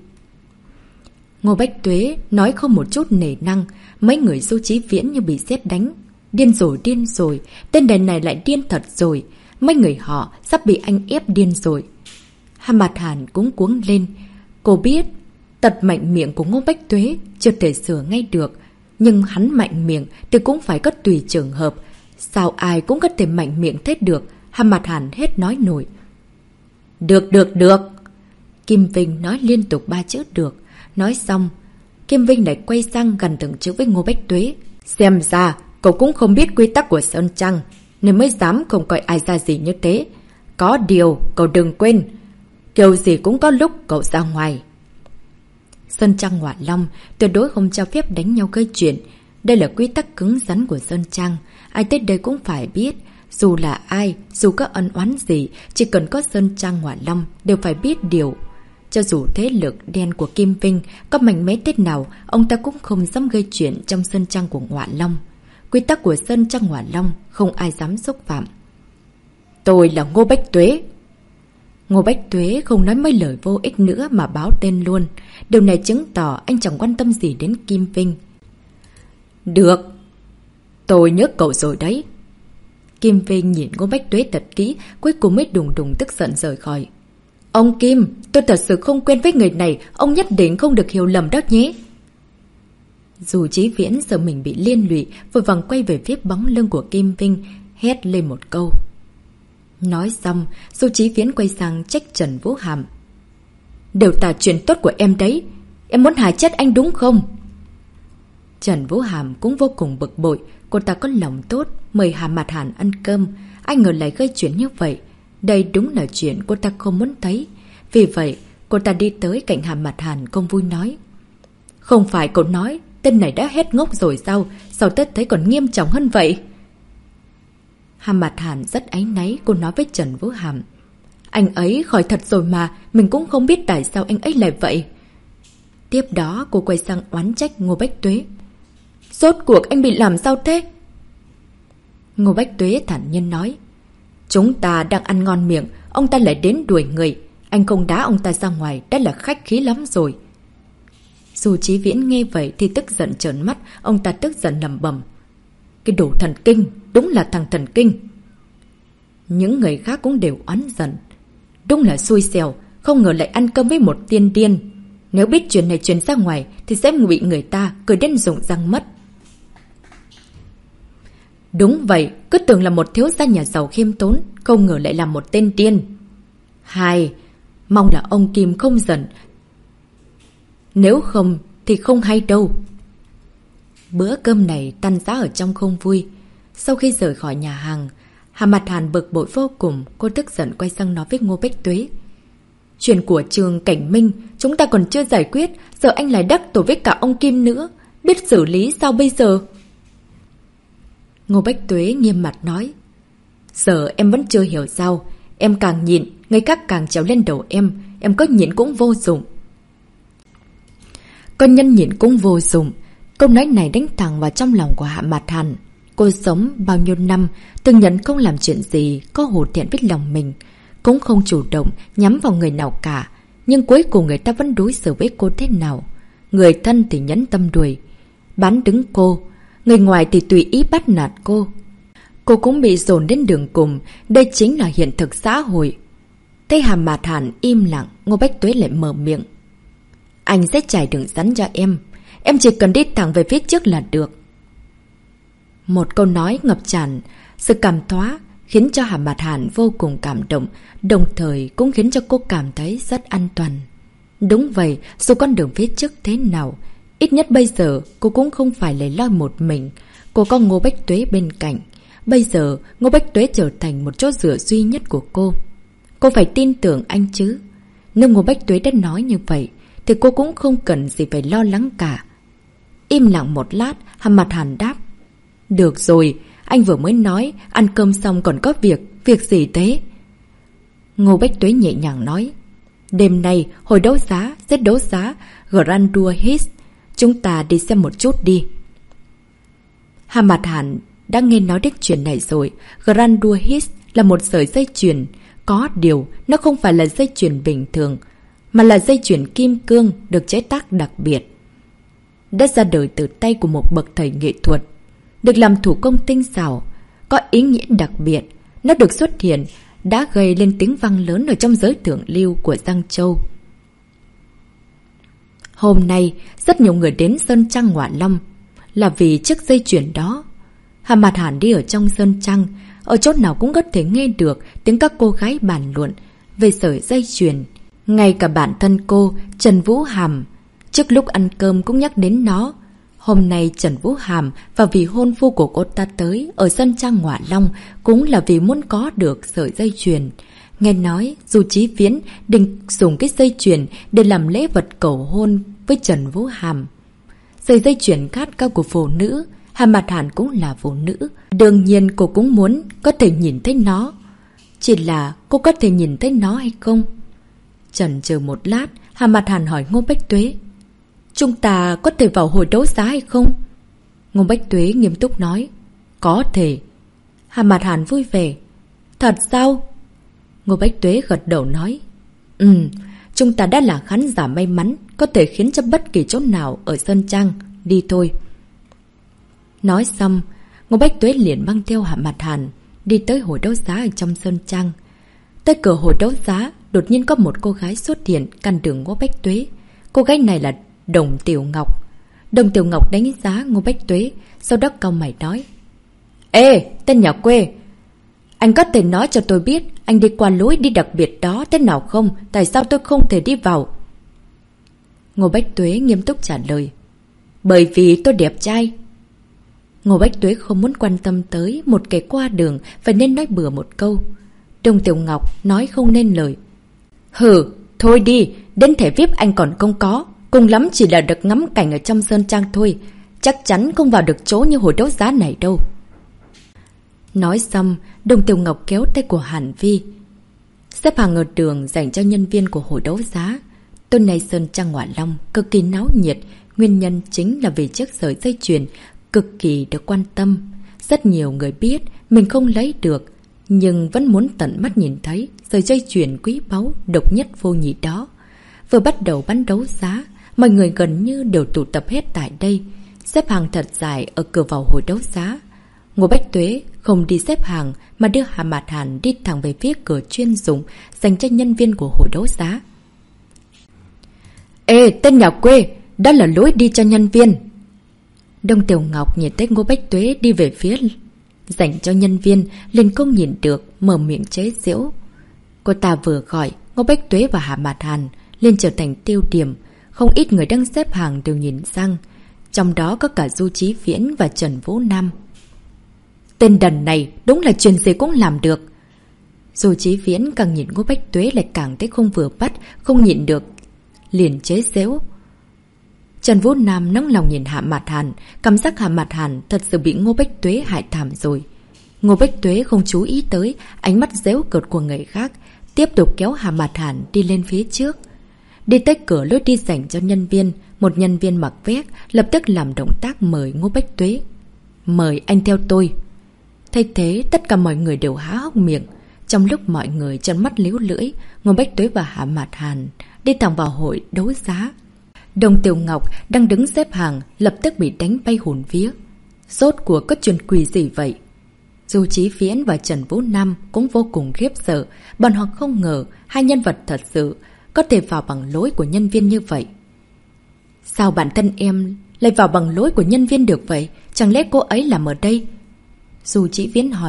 Ngô Bách Tuế nói không một chút nể năng. Mấy người Du Chí Viễn như bị sét đánh. Điên rồi, điên rồi. Tên đàn này lại điên thật rồi. Mấy người họ sắp bị anh ép điên rồi. Hà Mặt Hàn cũng cuống lên. Cô biết tật mạnh miệng của Ngô Bách Tuế chưa thể sửa ngay được. Nhưng hắn mạnh miệng thì cũng phải có tùy trường hợp. Sao ai cũng có thể mạnh miệng thế được? Hà Mặt Hàn hết nói nổi. Được, được, được. Kim Vinh nói liên tục ba chữ được. Nói xong, Kim Vinh lại quay sang gần từng chữ với Ngô Bách Tuế. Xem ra cậu cũng không biết quy tắc của Sơn Trăng, nên mới dám không coi ai ra gì như thế. Có điều cậu đừng quên, kiểu gì cũng có lúc cậu ra ngoài. Sơn Trăng Hỏa Long tuyệt đối không cho phép đánh nhau gây chuyện. Đây là quy tắc cứng rắn của Sơn Trăng. Ai tới đây cũng phải biết. Dù là ai, dù có ân oán gì, chỉ cần có Sơn Trăng Hỏa Long đều phải biết điều. Cho dù thế lực đen của Kim Vinh có mạnh mẽ thế nào, ông ta cũng không dám gây chuyện trong Sơn Trăng của Hỏa Long. Quy tắc của Sơn Trăng Hỏa Long không ai dám xúc phạm. Tôi là Ngô Bách Tuế. Ngô Bách Tuế không nói mấy lời vô ích nữa mà báo tên luôn. Điều này chứng tỏ anh chẳng quan tâm gì đến Kim Vinh. Được, tôi nhớ cậu rồi đấy. Kim Vinh nhìn Ngô Bách Tuế thật kỹ, cuối cùng mới đùng đùng tức giận rời khỏi. Ông Kim, tôi thật sự không quen với người này, ông nhất định không được hiểu lầm đó nhé. Dù Chí Viễn sợ mình bị liên lụy, vội vàng quay về phía bóng lưng của Kim Vinh, hét lên một câu. Nói xong, Du Chí Viễn quay sang trách Trần Vũ Hàm. Đều tả chuyện tốt của em đấy, em muốn hại chết anh đúng không? Trần Vũ Hàm cũng vô cùng bực bội. Cô ta có lòng tốt, mời Hà Mặt Hàn ăn cơm. Anh ngờ lại gây chuyện như vậy. Đây đúng là chuyện cô ta không muốn thấy. Vì vậy, cô ta đi tới cạnh Hà Mặt Hàn không vui nói. Không phải cậu nói tên này đã hết ngốc rồi sao? Sao Tết thấy còn nghiêm trọng hơn vậy? Hà Mặt Hàn rất áy náy. Cô nói với Trần Vũ Hàm. Anh ấy khỏi thật rồi mà, mình cũng không biết tại sao anh ấy lại vậy. Tiếp đó cô quay sang oán trách Ngô Bách Tuế. Rốt cuộc anh bị làm sao thế? Ngô Bách Tuế thản nhiên nói. Chúng ta đang ăn ngon miệng, ông ta lại đến đuổi người. Anh không đá ông ta ra ngoài, đã là khách khí lắm rồi. Dù Chí Viễn nghe vậy thì tức giận trợn mắt. Ông ta tức giận lẩm bẩm. Cái đồ thần kinh, đúng là thằng thần kinh. Những người khác cũng đều oán giận. Đúng là xui xẻo, không ngờ lại ăn cơm với một tiên điên. Nếu biết chuyện này truyền ra ngoài thì sẽ bị người ta cười đến rụng răng mất. Đúng vậy, cứ tưởng là một thiếu gia nhà giàu khiêm tốn, không ngờ lại là một tên điên. Hai, mong là ông Kim không giận. Nếu không thì không hay đâu. Bữa cơm này tan rã ở trong không vui. Sau khi rời khỏi nhà hàng, Hà Mặt Hàn bực bội vô cùng. Cô tức giận quay sang nói với Ngô Bách Tuế. Chuyện của trường Cảnh Minh chúng ta còn chưa giải quyết, giờ anh lại đắc tội với cả ông Kim nữa. Biết xử lý sao bây giờ? Ngô Bách Tuế nghiêm mặt nói. Giờ em vẫn chưa hiểu sao. Em càng nhịn, người khác càng trèo lên đầu em. Em có nhịn cũng vô dụng. Con nhân nhịn cũng vô dụng. Câu nói này đánh thẳng vào trong lòng của Hạ Mạt Hàn. Cô sống bao nhiêu năm, từng nhận không làm chuyện gì có hổ thẹn với lòng mình, cũng không chủ động nhắm vào người nào cả. Nhưng cuối cùng người ta vẫn đối xử với cô thế nào? Người thân thì nhẫn tâm đuổi, bán đứng cô. Người ngoài thì tùy ý bắt nạt cô. Cô cũng bị dồn đến đường cùng. Đây chính là hiện thực xã hội. Thấy Hà Mạt Hàn im lặng, Ngô Bách Tuế lại mở miệng. Anh sẽ trải đường rắn cho em. Em chỉ cần đi thẳng về phía trước là được. Một câu nói ngập tràn Sự cảm thoá khiến cho Hà Mạt Hàn vô cùng cảm động, đồng thời cũng khiến cho cô cảm thấy rất an toàn. Đúng vậy, dù con đường phía trước thế nào, ít nhất bây giờ cô cũng không phải lẻ loi một mình. Cô có Ngô Bách Tuế bên cạnh. Bây giờ Ngô Bách Tuế trở thành một chỗ dựa duy nhất của cô. Cô phải tin tưởng anh chứ. Nếu Ngô Bách Tuế đã nói như vậy thì cô cũng không cần gì phải lo lắng cả. Im lặng một lát, Hà Mạt Hàn đáp: Được rồi, anh vừa mới nói ăn cơm xong còn có việc. Việc gì thế? Ngô Bách Tuế nhẹ nhàng nói: Đêm nay hồi đấu giá, xét đấu giá Grandeur Hits, chúng ta đi xem một chút đi. Hà Mạt Hàn đã nghe nói đến chuyện này rồi. Grandeur Hits là một sợi dây chuyền, có điều nó không phải là dây chuyền bình thường, mà là dây chuyền kim cương được chế tác đặc biệt. Đã ra đời từ tay của một bậc thầy nghệ thuật, được làm thủ công tinh xảo, có ý nghĩa đặc biệt. Nó được xuất hiện đã gây lên tiếng vang lớn ở trong giới thượng lưu của Giang Châu. Hôm nay, rất nhiều người đến Sơn Trang Ngọa Long là vì chiếc dây chuyền đó. Hà Mạt Hàn đi ở trong Sơn Trang, ở chỗ nào cũng có thể nghe được tiếng các cô gái bàn luận về sợi dây chuyền. Ngay cả bản thân cô, Trần Vũ Hàm, trước lúc ăn cơm cũng nhắc đến nó. Hôm nay Trần Vũ Hàm và vị hôn phu của cô ta tới ở Sơn Trang Ngọa Long cũng là vì muốn có được sợi dây chuyền. Nghe nói Du Chí Viễn định dùng cái dây chuyền để làm lễ vật cầu hôn với Trần Vũ Hàm. Sợi dây chuyền khát khao của phụ nữ, Hà Mạt Hàn cũng là phụ nữ, đương nhiên cô cũng muốn có thể nhìn thấy nó. Chỉ là cô có thể nhìn thấy nó hay không? Chần chừ một lát, Hà Mạt Hàn hỏi Ngô Bách Tuế: Chúng ta có thể vào hồi đấu giá hay không? Ngô Bách Tuế nghiêm túc nói: Có thể. Hà Mạt Hàn vui vẻ: Thật sao? Ngô Bách Tuế gật đầu nói: Ừ, chúng ta đã là khán giả may mắn, có thể khiến cho bất kỳ chỗ nào ở Sơn Trang. Đi thôi. Nói xong, Ngô Bách Tuế liền mang theo Hà Mạt Hàn đi tới hồi đấu giá ở trong Sơn Trang. Tới cửa hồi đấu giá, đột nhiên có một cô gái xuất hiện cản đường Ngô Bách Tuế. Cô gái này là Đồng Tiểu Ngọc. Đồng Tiểu Ngọc đánh giá Ngô Bách Tuế, sau đó cau mày nói: Ê, tên nhà quê, anh có thể nói cho tôi biết anh đi qua lối đi đặc biệt đó thế nào không? Tại sao tôi không thể đi vào? Ngô Bách Tuế nghiêm túc trả lời: Bởi vì tôi đẹp trai. Ngô Bách Tuế không muốn quan tâm tới một kẻ qua đường, phải nên nói bừa một câu. Đồng Tiểu Ngọc nói không nên lời: Hừ, thôi đi, đến thẻ vi ai pi anh còn không có, cùng lắm chỉ là được ngắm cảnh ở trong Sơn Trang thôi, chắc chắn không vào được chỗ như hồi đấu giá này đâu. Nói xong, Đồng Tiểu Ngọc kéo tay của Hàn Vi. Xếp hàng ở đường dành cho nhân viên của hồi đấu giá. Tuần này Sơn Trang Ngọa Long cực kỳ náo nhiệt, nguyên nhân chính là vì chiếc sợi dây chuyền cực kỳ được quan tâm. Rất nhiều người biết mình không lấy được, nhưng vẫn muốn tận mắt nhìn thấy sợi dây chuyền quý báu độc nhất vô nhị đó. Vừa bắt đầu bán đấu giá, mọi người gần như đều tụ tập hết tại đây, xếp hàng thật dài ở cửa vào hồi đấu giá. Ngô Bách Tuế không đi xếp hàng mà đưa Hà Mạt Hàn đi thẳng về phía cửa chuyên dụng dành cho nhân viên của hồi đấu giá. Ê, tên nhà quê, đó là lối đi cho nhân viên. Đồng Tiểu Ngọc nhìn thấy Ngô Bách Tuế đi về phía dành cho nhân viên, liền không nhìn được, mở miệng chế giễu. Cô ta vừa gọi, Ngô Bách Tuế và Hà Mạt Hàn liền trở thành tiêu điểm. Không ít người đang xếp hàng đều nhìn sang, trong đó có cả Du Chí Viễn và Trần Vũ Nam. Tên đần này đúng là chuyện gì cũng làm được. Du Chí Viễn càng nhìn Ngô Bách Tuế lại càng thấy không vừa bắt, không nhịn được, liền chế giễu. Trần Vũ Nam nóng lòng nhìn Hạ Mạt Hàn, cảm giác Hạ Mạt Hàn thật sự bị Ngô Bách Tuế hại thảm rồi. Ngô Bách Tuế không chú ý tới ánh mắt giễu cợt của người khác, tiếp tục kéo Hạ Mạt Hàn đi lên phía trước. Đi tới cửa lối đi dành cho nhân viên, một nhân viên mặc vest lập tức làm động tác mời Ngô Bách Tuế. Mời anh theo tôi. Thay thế, tất cả mọi người đều há hốc miệng. Trong lúc mọi người trợn mắt líu lưỡi, Ngô Bách Tuế và Hạ Mạt Hàn đi thẳng vào hội đấu giá. Đồng Tiểu Ngọc đang đứng xếp hàng lập tức bị đánh bay hồn vía. Rốt cuộc có chuyện quỷ gì vậy? Du Chí Viễn và Trần Vũ Nam cũng vô cùng khiếp sợ. Bọn họ không ngờ hai nhân vật thật sự có thể vào bằng lối của nhân viên như vậy. Sao bản thân em lại vào bằng lối của nhân viên được vậy? Chẳng lẽ cô ấy làm ở đây? Du Chí Viễn hỏi.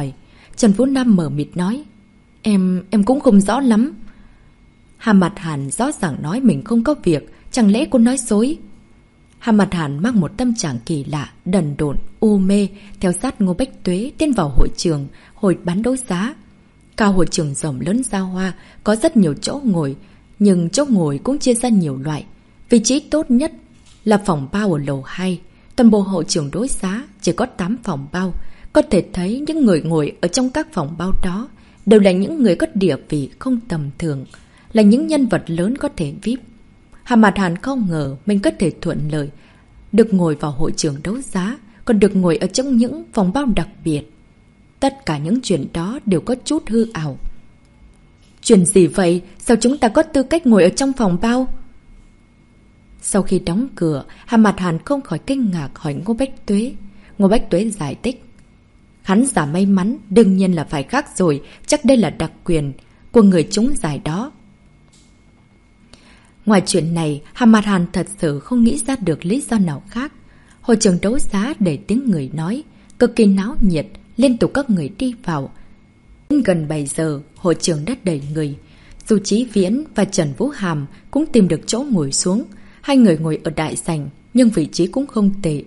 Trần Vũ Nam mờ mịt nói. Em, em cũng không rõ lắm. Hà Mạt Hàn rõ ràng nói mình không có việc, chẳng lẽ cô nói dối? Hà Mạt Hàn mang một tâm trạng kỳ lạ, đần độn, u mê, theo sát Ngô Bách Tuế tiến vào hội trường, hồi bán đấu giá. Cao hội trường rộng lớn xa hoa, có rất nhiều chỗ ngồi, nhưng chỗ ngồi cũng chia ra nhiều loại. Vị trí tốt nhất là phòng bao ở lầu hai. Toàn bộ hội trường đối giá chỉ có tám phòng bao. Có thể thấy những người ngồi ở trong các phòng bao đó đều là những người có địa vị không tầm thường, là những nhân vật lớn có thể vi ai pi. Hà Mạt Hàn không ngờ mình có thể thuận lợi được ngồi vào hội trường đấu giá, còn được ngồi ở trong những phòng bao đặc biệt. Tất cả những chuyện đó đều có chút hư ảo. Chuyện gì vậy? Sao chúng ta có tư cách ngồi ở trong phòng bao? Sau khi đóng cửa, Hà Mạt Hàn không khỏi kinh ngạc hỏi Ngô Bách Tuế. Ngô Bách Tuế giải thích. Khán giả may mắn đương nhiên là phải khác rồi, chắc đây là đặc quyền của người trúng giải đó. Ngoài chuyện này, Hà Mạt Hàn thật sự không nghĩ ra được lý do nào khác. Hội trường đấu giá đầy tiếng người nói, cực kỳ náo nhiệt, liên tục các người đi vào. Đến gần bảy giờ, hội trường đã đầy người. Du Chí Viễn và Trần Vũ Hàm cũng tìm được chỗ ngồi xuống. Hai người ngồi ở đại sảnh, nhưng vị trí cũng không tệ.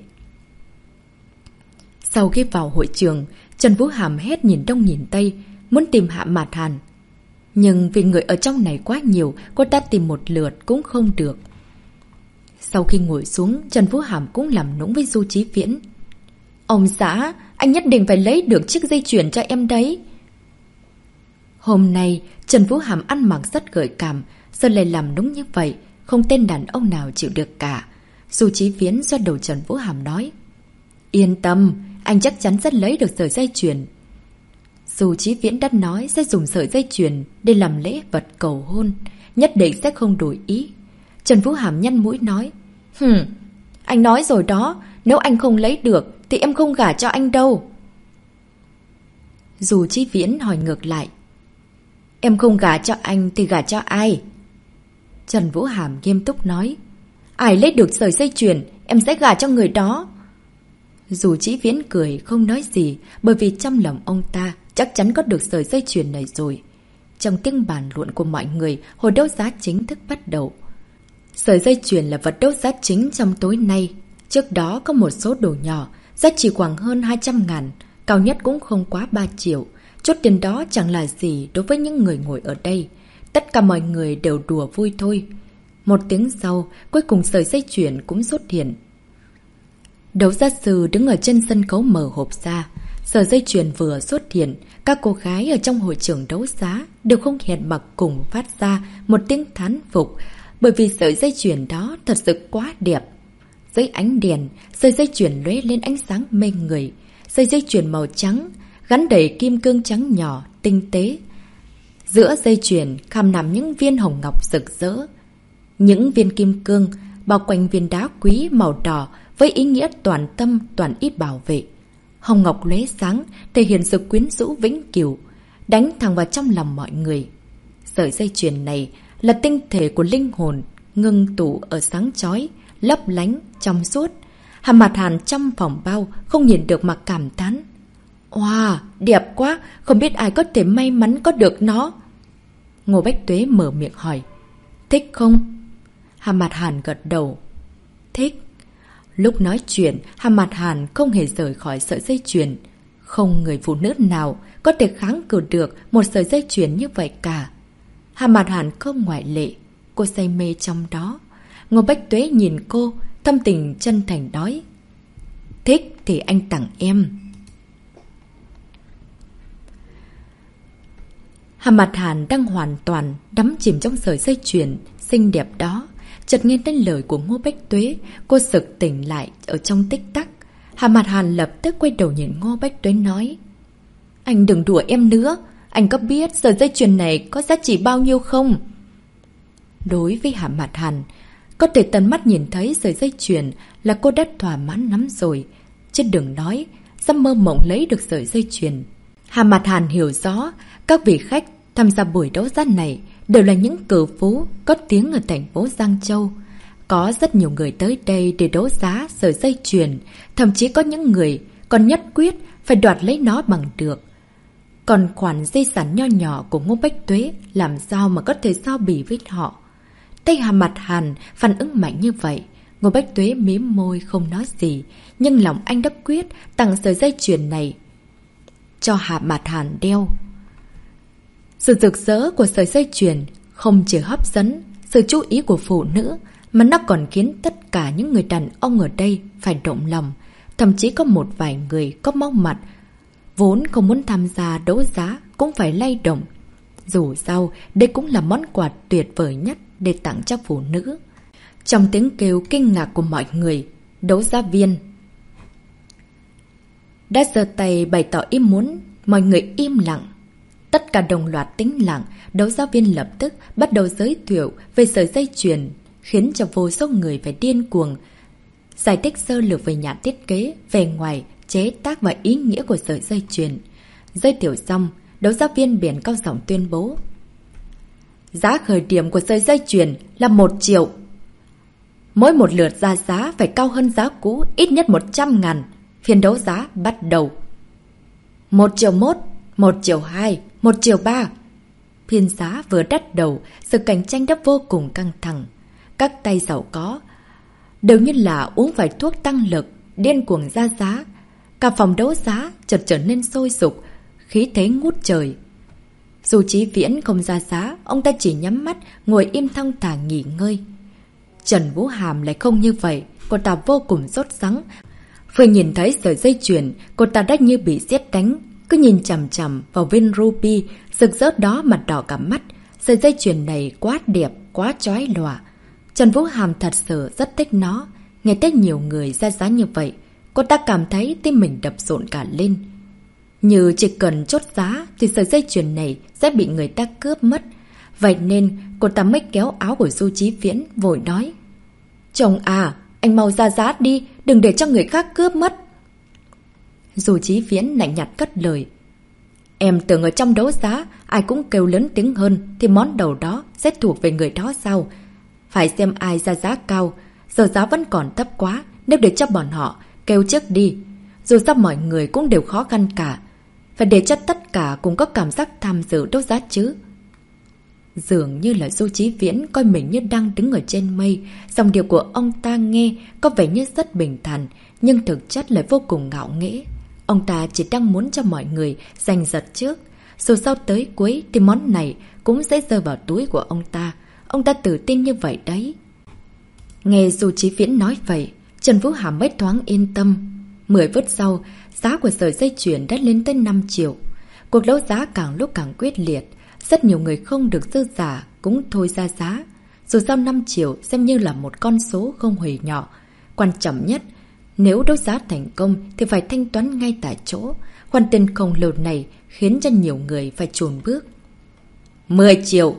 Sau khi vào hội trường, Trần Vũ Hàm hét nhìn đông nhìn tây, muốn tìm Hạ Mạt Hàn. Nhưng vì người ở trong này quá nhiều, cô ta tìm một lượt cũng không được. Sau khi ngồi xuống, Trần Vũ Hàm cũng làm nũng với Du Chí Viễn. Ông xã, anh nhất định phải lấy được chiếc dây chuyền cho em đấy. Hôm nay, Trần Vũ Hàm ăn mặc rất gợi cảm, giờ lại làm nũng như vậy, không tên đàn ông nào chịu được cả. Du Chí Viễn xoa đầu Trần Vũ Hàm nói. Yên tâm, anh chắc chắn sẽ lấy được sợi dây chuyền. Du Chí Viễn đã nói sẽ dùng sợi dây chuyền để làm lễ vật cầu hôn, nhất định sẽ không đổi ý. Trần Vũ Hàm nhăn mũi nói. Hừm, anh nói rồi đó, nếu anh không lấy được thì em không gả cho anh đâu. Du Chí Viễn hỏi ngược lại. Em không gả cho anh thì gả cho ai? Trần Vũ Hàm nghiêm túc nói. Ai lấy được sợi dây chuyền, em sẽ gả cho người đó. Du Chí Viễn cười không nói gì, bởi vì trong lòng ông ta chắc chắn có được sợi dây chuyền này rồi. Trong tiếng bàn luận của mọi người, hồi đấu giá chính thức bắt đầu. Sợi dây chuyền là vật đấu giá chính trong tối nay. Trước đó có một số đồ nhỏ, giá trị khoảng hơn hai trăm ngàn, cao nhất cũng không quá ba triệu. Chút tiền đó chẳng là gì đối với những người ngồi ở đây. Tất cả mọi người đều đùa vui thôi. Một tiếng sau, cuối cùng sợi dây chuyền cũng xuất hiện. Đấu giá sư đứng ở trên sân khấu mở hộp ra. Sợi dây chuyền vừa xuất hiện, các cô gái ở trong hội trường đấu giá đều không hẹn mà cùng phát ra một tiếng thán phục, bởi vì sợi dây chuyền đó thật sự quá đẹp. Dưới ánh đèn, sợi dây chuyền lóe lên ánh sáng mê người. Sợi dây chuyền màu trắng, gắn đầy kim cương trắng nhỏ, tinh tế. Giữa dây chuyền khảm nằm những viên hồng ngọc rực rỡ. Những viên kim cương bao quanh viên đá quý màu đỏ với ý nghĩa toàn tâm toàn ý bảo vệ. Hồng ngọc lóe sáng thể hiện sự quyến rũ vĩnh cửu, đánh thẳng vào trong lòng mọi người. Sợi dây chuyền này là tinh thể của linh hồn, ngưng tụ ở sáng chói, lấp lánh, trong suốt. Hà Mạt Hàn trong phòng bao không nhìn được mà cảm thán. Wow, đẹp quá, không biết ai có thể may mắn có được nó. Ngô Bách Tuế mở miệng hỏi. Thích không? Hà Mạt Hàn gật đầu. Thích. Lúc nói chuyện, Hà Mạt Hàn không hề rời khỏi sợi dây chuyền. Không người phụ nữ nào có thể kháng cự được một sợi dây chuyền như vậy cả. Hà Mạt Hàn không ngoại lệ, cô say mê trong đó. Ngô Bách Tuế nhìn cô, thâm tình chân thành nói. Thích thì anh tặng em. Hà Mạt Hàn đang hoàn toàn đắm chìm trong sợi dây chuyền xinh đẹp đó. Chợt nghe đến lời của Ngô Bách Tuế, cô sực tỉnh lại ở trong tích tắc. Hà Mạt Hàn lập tức quay đầu nhìn Ngô Bách Tuế nói. Anh đừng đùa em nữa, anh có biết sợi dây chuyền này có giá trị bao nhiêu không? Đối với Hà Mạt Hàn, có thể tận mắt nhìn thấy sợi dây chuyền là cô đã thỏa mãn lắm rồi. Chứ đừng nói, dám mơ mộng lấy được sợi dây chuyền. Hà Mạt Hàn hiểu rõ, các vị khách tham gia buổi đấu giá này đều là những cử phú có tiếng ở thành phố Giang Châu. Có rất nhiều người tới đây để đấu giá sợi dây chuyền, thậm chí có những người còn nhất quyết phải đoạt lấy nó bằng được. Còn khoản di sản nho nhỏ của Ngô Bách Tuế làm sao mà có thể so bì với họ. Thấy Hà Mặt Hàn phản ứng mạnh như vậy, Ngô Bách Tuế mím môi không nói gì, nhưng lòng anh đã quyết tặng sợi dây chuyền này cho Hà Mặt Hàn đeo. Sự rực rỡ của sợi dây chuyền không chỉ hấp dẫn sự chú ý của phụ nữ, mà nó còn khiến tất cả những người đàn ông ở đây phải động lòng. Thậm chí có một vài người có máu mặt, vốn không muốn tham gia đấu giá cũng phải lay động. Dù sao, đây cũng là món quà tuyệt vời nhất để tặng cho phụ nữ. Trong tiếng kêu kinh ngạc của mọi người, đấu giá viên đã giơ tay bày tỏ ý muốn, mọi người im lặng. Tất cả đồng loạt tĩnh lặng, đấu giá viên lập tức bắt đầu giới thiệu về sợi dây chuyền, khiến cho vô số người phải điên cuồng. Giải thích sơ lược về nhà thiết kế, về ngoài, chế tác và ý nghĩa của sợi dây chuyền. Giới thiệu xong, đấu giá viên biển cao giọng tuyên bố: giá khởi điểm của sợi dây chuyền là một triệu. Mỗi một lượt ra giá phải cao hơn giá cũ ít nhất một trăm ngàn. Phiên đấu giá bắt đầu. Một triệu một, một triệu hai, một triệu ba. Phiên giá vừa bắt đầu, sự cạnh tranh đã vô cùng căng thẳng. Các tay giàu có đều như là uống phải thuốc tăng lực, điên cuồng ra giá. Cả phòng đấu giá chợt trở nên sôi sục, khí thế ngút trời. Dù Chí Viễn không ra giá, ông ta chỉ nhắm mắt, ngồi im thong thả nghỉ ngơi. Trần Vũ Hàm lại không như vậy, cô ta vô cùng sốt sắng. Vừa nhìn thấy sợi dây chuyền, cô ta đã như bị sét đánh, cứ nhìn chằm chằm vào viên ruby rực rỡ đó mà đỏ cả mắt. Sợi dây chuyền này quá đẹp, quá chói lòa. Trần Vũ Hàm thật sự rất thích nó. Nghe thấy nhiều người ra giá như vậy, cô ta cảm thấy tim mình đập rộn cả lên. Như chỉ cần chốt giá thì sợi dây chuyền này sẽ bị người ta cướp mất. Vậy nên cô ta mới kéo áo của Du Chí Viễn vội nói: chồng à, anh mau ra giá đi, đừng để cho người khác cướp mất. Du Chí Viễn lạnh nhạt cất lời: em tưởng ở trong đấu giá ai cũng kêu lớn tiếng hơn thì món đồ đó sẽ thuộc về người đó sao? Phải xem ai ra giá cao. Giờ giá vẫn còn thấp quá, nếu để cho bọn họ kêu trước đi. Dù sao mọi người cũng đều khó khăn cả, phải để cho tất cả cùng có cảm giác tham dự đấu giá chứ. Dường như là Du Chí Viễn coi mình như đang đứng ở trên mây. Dòng điệu của ông ta nghe có vẻ như rất bình thản, nhưng thực chất lại vô cùng ngạo nghễ. Ông ta chỉ đang muốn cho mọi người giành giật trước. Dù sao tới cuối thì món này cũng sẽ rơi vào túi của ông ta. Ông ta tự tin như vậy đấy. Nghe Du Chí Viễn nói vậy, Trần Vũ Hàm mới thoáng yên tâm. Mười phút sau, giá của sợi dây chuyền đã lên tới năm triệu. Cuộc đấu giá càng lúc càng quyết liệt. Rất nhiều người không được dư giả cũng thôi ra giá. Dù sao năm triệu xem như là một con số không hề nhỏ. Quan trọng nhất, nếu đấu giá thành công thì phải thanh toán ngay tại chỗ. Khoản tiền khổng lồ này khiến cho nhiều người phải chùn bước. Mười triệu.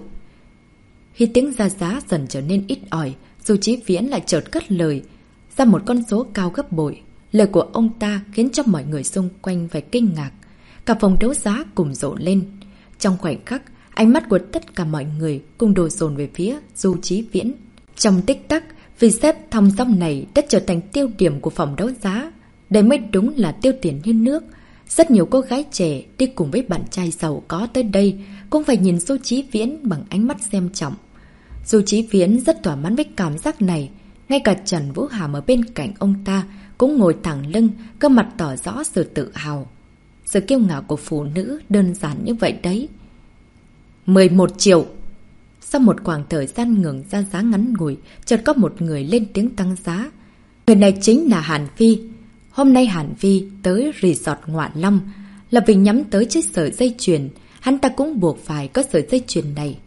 Khi tiếng ra giá dần trở nên ít ỏi, Du Chí Viễn lại chợt cất lời ra một con số cao gấp bội. Lời của ông ta khiến cho mọi người xung quanh phải kinh ngạc. Cả phòng đấu giá cùng rộ lên. Trong khoảnh khắc, ánh mắt của tất cả mọi người cùng đổ dồn về phía Du Chí Viễn. Trong tích tắc, vị sếp thong dong này đã trở thành tiêu điểm của phòng đấu giá. Đây mới đúng là tiêu tiền như nước. Rất nhiều cô gái trẻ đi cùng với bạn trai giàu có tới đây cũng phải nhìn Du Chí Viễn bằng ánh mắt xem trọng. Du Chí Viễn rất thỏa mãn với cảm giác này. Ngay cả Trần Vũ Hàm ở bên cạnh ông ta cũng ngồi thẳng lưng, cơ mặt tỏ rõ sự tự hào. Sự kiêu ngạo của phụ nữ đơn giản như vậy đấy. Mười một triệu. Sau một khoảng thời gian ngừng ra giá ngắn ngủi, chợt có một người lên tiếng tăng giá. Người này chính là Hàn Phi. Hôm nay Hàn Phi tới resort Ngoạn Long là vì nhắm tới chiếc sợi dây chuyền. Hắn ta cũng buộc phải có sợi dây chuyền này.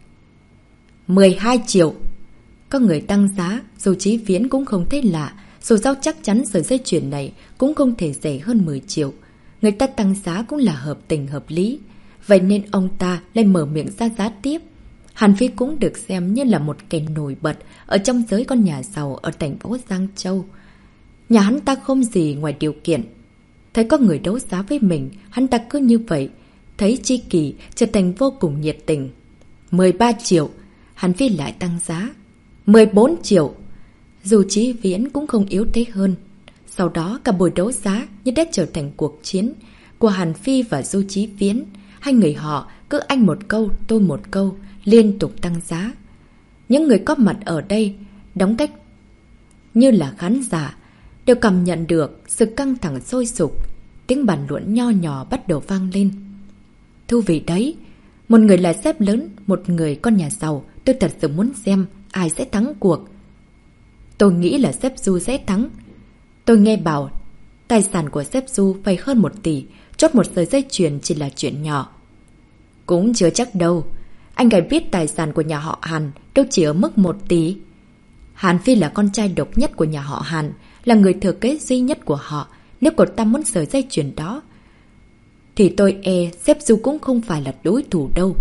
Mười hai triệu. Có người tăng giá, dù Chí Viễn cũng không thấy lạ. Dù sao chắc chắn sợi dây chuyền này cũng không thể rẻ hơn mười triệu. Người ta tăng giá cũng là hợp tình hợp lý. Vậy nên ông ta lại mở miệng ra giá tiếp. Hàn Phi cũng được xem như là một kẻ nổi bật ở trong giới con nhà giàu ở thành phố Giang Châu. Nhà hắn ta không gì ngoài điều kiện. Thấy có người đấu giá với mình, hắn ta cứ như vậy. Thấy tri kỷ trở thành vô cùng nhiệt tình. Mười ba triệu. Hàn Phi lại tăng giá. Mười bốn triệu. Dù Chí Viễn cũng không yếu thế hơn. Sau đó cả buổi đấu giá như đã trở thành cuộc chiến của Hàn Phi và Du Chí Viễn. hai người họ cứ anh một câu tôi một câu, liên tục tăng giá. Những người có mặt ở đây đóng cách như là khán giả đều cảm nhận được sự căng thẳng sôi sục. Tiếng bàn luận nho nhỏ bắt đầu vang lên. Thú vị đấy, một người là sếp lớn, một người con nhà giàu. Tôi thật sự muốn xem ai sẽ thắng cuộc. Tôi nghĩ là sếp Du sẽ thắng. Tôi nghe bảo tài sản của sếp Du phải hơn một tỷ, chốt một sợi dây chuyền chỉ là chuyện nhỏ. Cũng chưa chắc đâu. Anh gái biết tài sản của nhà họ Hàn đâu chỉ ở mức một tỷ. Hàn Phi là con trai độc nhất của nhà họ Hàn, là người thừa kế duy nhất của họ. Nếu cô ta muốn sợi dây chuyền đó thì tôi e sếp Du cũng không phải là đối thủ đâu.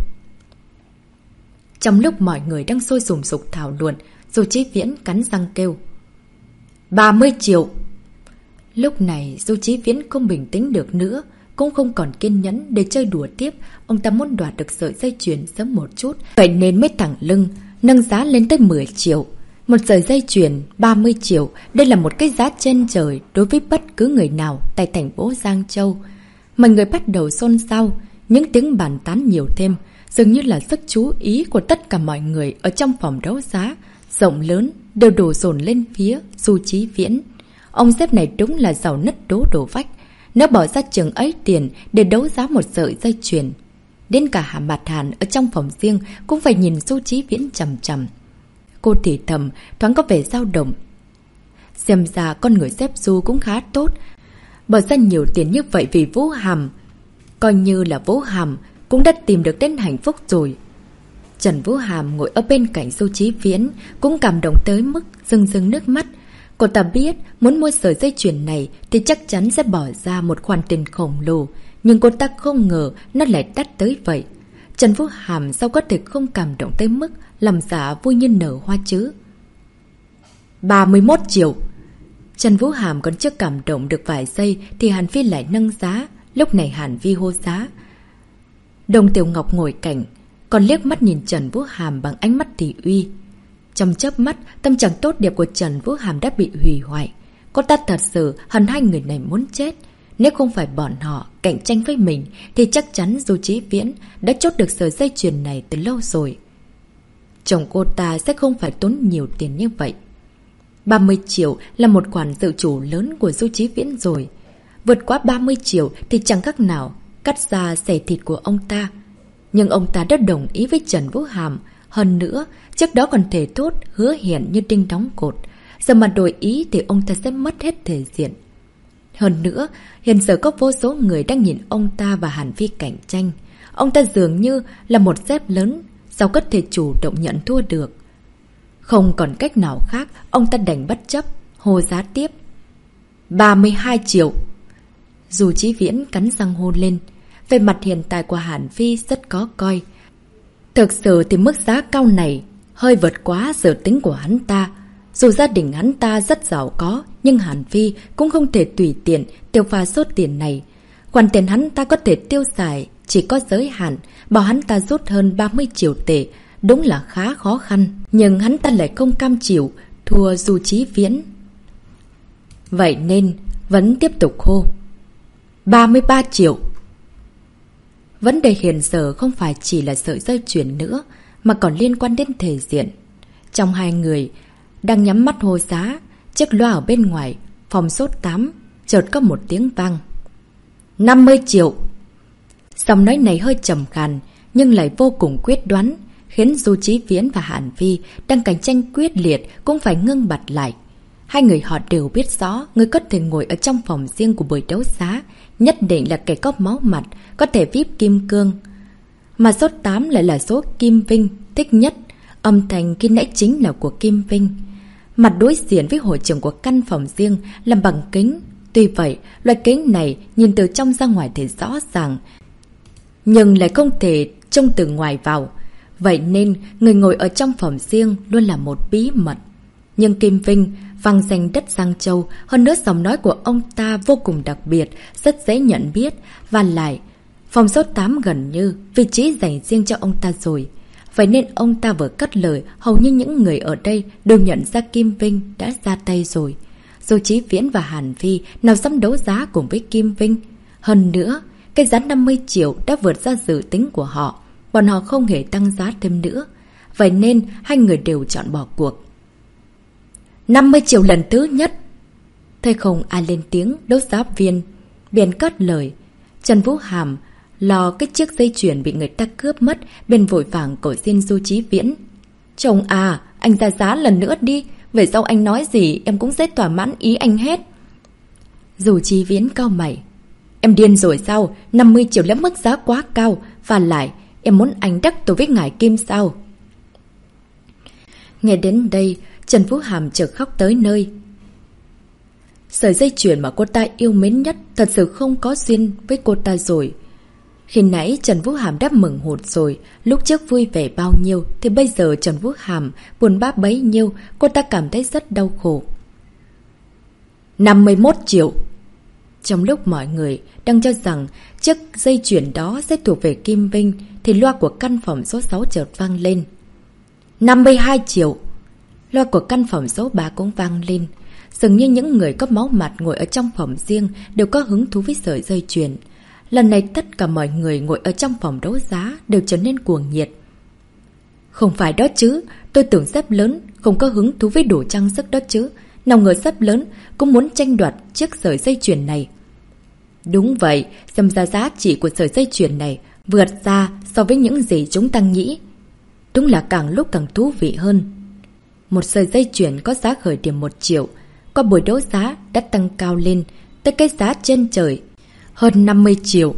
Trong lúc mọi người đang sôi sùng sục thảo luận, Du Chí Viễn cắn răng kêu ba mươi triệu. Lúc này Du Chí Viễn không bình tĩnh được nữa, cũng không còn kiên nhẫn để chơi đùa tiếp. Ông ta muốn đoạt được sợi dây chuyền sớm một chút, vậy nên mới thẳng lưng nâng giá lên tới mười triệu. Một sợi dây chuyền ba mươi triệu, đây là một cái giá trên trời đối với bất cứ người nào tại thành phố Giang Châu. Mọi người bắt đầu xôn xao, những tiếng bàn tán nhiều thêm, dường như là sức chú ý của tất cả mọi người ở trong phòng đấu giá rộng lớn đều đổ dồn lên phía Du Chí Viễn. Ông sếp này đúng là giàu nứt đố đổ vách, nếu bỏ ra chừng ấy tiền để đấu giá một sợi dây chuyền. Đến cả Hà Mạt Hàn ở trong phòng riêng cũng phải nhìn Du Chí Viễn chằm chằm. Cô thì thầm, thoáng có vẻ dao động. Xem ra con người sếp Du cũng khá tốt, bỏ ra nhiều tiền như vậy vì Vũ Hàm. Coi như là Vũ Hàm cũng đã tìm được đến hạnh phúc rồi. Trần Vũ Hàm ngồi ở bên cạnh Du Chí Viễn cũng cảm động tới mức rưng rưng nước mắt. Cô ta biết muốn mua sợi dây chuyền này thì chắc chắn sẽ bỏ ra một khoản tiền khổng lồ, nhưng cô ta không ngờ nó lại đắt tới vậy. Trần Vũ Hàm sao có thể không cảm động tới mức làm giả vui như nở hoa chứ? ba mươi mốt triệu. Trần Vũ Hàm còn chưa cảm động được vài giây thì Hàn Phi lại nâng giá. Lúc này Hàn Vi hô giá. Đồng Tiểu Ngọc ngồi cạnh, còn liếc mắt nhìn Trần Vũ Hàm bằng ánh mắt thị uy. Trong chớp mắt, tâm trạng tốt đẹp của Trần Vũ Hàm đã bị hủy hoại. Cô ta thật sự hận hai người này muốn chết. Nếu không phải bọn họ cạnh tranh với mình thì chắc chắn Du Chí Viễn đã chốt được sợi dây chuyền này từ lâu rồi. Chồng cô ta sẽ không phải tốn nhiều tiền như vậy. ba mươi triệu là một khoản dự trù lớn của Du Chí Viễn rồi. Vượt quá ba mươi triệu thì chẳng khác nào cắt ra xẻ thịt của ông ta. Nhưng ông ta đã đồng ý với Trần Vũ Hàm. Hơn nữa, trước đó còn thề thốt hứa hẹn như đinh đóng cột. Giờ mà đổi ý thì ông ta sẽ mất hết thể diện. Hơn nữa, hiện giờ có vô số người đang nhìn ông ta và Hàn Vi cạnh tranh. Ông ta dường như là một sếp lớn, sao có thể chủ động nhận thua được. Không còn cách nào khác, ông ta đành bất chấp, hô giá tiếp. ba mươi hai triệu. Du Chí Viễn cắn răng hô lên. Về mặt hiện tại của Hàn Vi rất có coi. Thực sự thì mức giá cao này hơi vượt quá dự tính của hắn ta. Dù gia đình hắn ta rất giàu có, nhưng Hàn Vi cũng không thể tùy tiện tiêu pha số tiền này. Khoản tiền hắn ta có thể tiêu xài chỉ có giới hạn, bảo hắn ta rút hơn ba mươi triệu tệ, đúng là khá khó khăn. Nhưng hắn ta lại không cam chịu thua Du Chí Viễn. Vậy nên vẫn tiếp tục hô. ba mươi ba triệu. Vấn đề hiện giờ không phải chỉ là sợi dây chuyền nữa, mà còn liên quan đến thể diện. Trong hai người đang nhắm mắt hô giá, chiếc loa ở bên ngoài phòng số tám chợt có một tiếng vang. năm mươi triệu. Giọng nói này hơi trầm khàn nhưng lại vô cùng quyết đoán, khiến Du Chí Viễn và Hàn Vi đang cạnh tranh quyết liệt cũng phải ngưng bặt lại. Hai người họ đều biết rõ người có thể ngồi ở trong phòng riêng của buổi đấu giá nhất định là kẻ có máu mặt, có thể vê i pê kim cương. Mà số tám lại là số Kim Vinh thích nhất. Âm thanh khi nãy chính là của Kim Vinh. Mặt đối diện với hội trưởng của căn phòng riêng làm bằng kính. Tuy vậy, loại kính này nhìn từ trong ra ngoài thì rõ ràng, nhưng lại không thể trông từ ngoài vào. Vậy nên, người ngồi ở trong phòng riêng luôn là một bí mật. Nhưng Kim Vinh vang danh đất Giang Châu, hơn nữa giọng nói của ông ta vô cùng đặc biệt, rất dễ nhận biết. Và lại, phòng số tám gần như vị trí dành riêng cho ông ta rồi. Vậy nên ông ta vừa cất lời, hầu như những người ở đây đều nhận ra Kim Vinh đã ra tay rồi. Du Chí Viễn và Hàn Vi nào dám đấu giá cùng với Kim Vinh. Hơn nữa, Cái giá năm mươi triệu đã vượt ra dự tính của họ. Bọn họ không hề tăng giá thêm nữa. Vậy nên hai người đều chọn bỏ cuộc. năm mươi triệu lần thứ nhất. Thấy không ai lên tiếng, đấu giá viên便cất lời. Trần Vũ Hàm lo cái chiếc dây chuyền bị người ta cướp mất, bên vội vàng cầu xin Du Chí Viễn. Chồng à, anh ra giá lần nữa đi. Về sau anh nói gì em cũng sẽ thỏa mãn ý anh hết. Du Chí Viễn cau mày. Em điên rồi sao? năm mươi triệu là mức giá quá cao. Và lại, em muốn anh đắc tội với ngài Kim sao? Nghe đến đây, Trần Vũ Hàm chợt khóc tới nơi. Sợi dây chuyền mà cô ta yêu mến nhất thật sự không có duyên với cô ta rồi. Khi nãy Trần Vũ Hàm đã mừng hụt rồi, lúc trước vui vẻ bao nhiêu thì bây giờ Trần Vũ Hàm buồn bã bấy nhiêu, cô ta cảm thấy rất đau khổ. năm mươi mốt triệu. Trong lúc mọi người đang cho rằng chiếc dây chuyền đó sẽ thuộc về Kim Vinh thì loa của căn phòng số sáu chợt vang lên. năm mươi hai triệu. Loa của căn phòng số ba cũng vang lên. Dường như những người có máu mặt ngồi ở trong phòng riêng đều có hứng thú với sợi dây chuyền. Lần này tất cả mọi người ngồi ở trong phòng đấu giá đều trở nên cuồng nhiệt. Không phải đó chứ, tôi tưởng sếp lớn không có hứng thú với đồ trang sức đó chứ. Nào ngờ sếp lớn cũng muốn tranh đoạt chiếc sợi dây chuyền này. Đúng vậy, xem ra giá trị của sợi dây chuyền này vượt ra so với những gì chúng ta nghĩ. Đúng là càng lúc càng thú vị hơn. Một sợi dây chuyền có giá khởi điểm một triệu, qua buổi đấu giá đã tăng cao lên tới cái giá trên trời, hơn năm mươi triệu.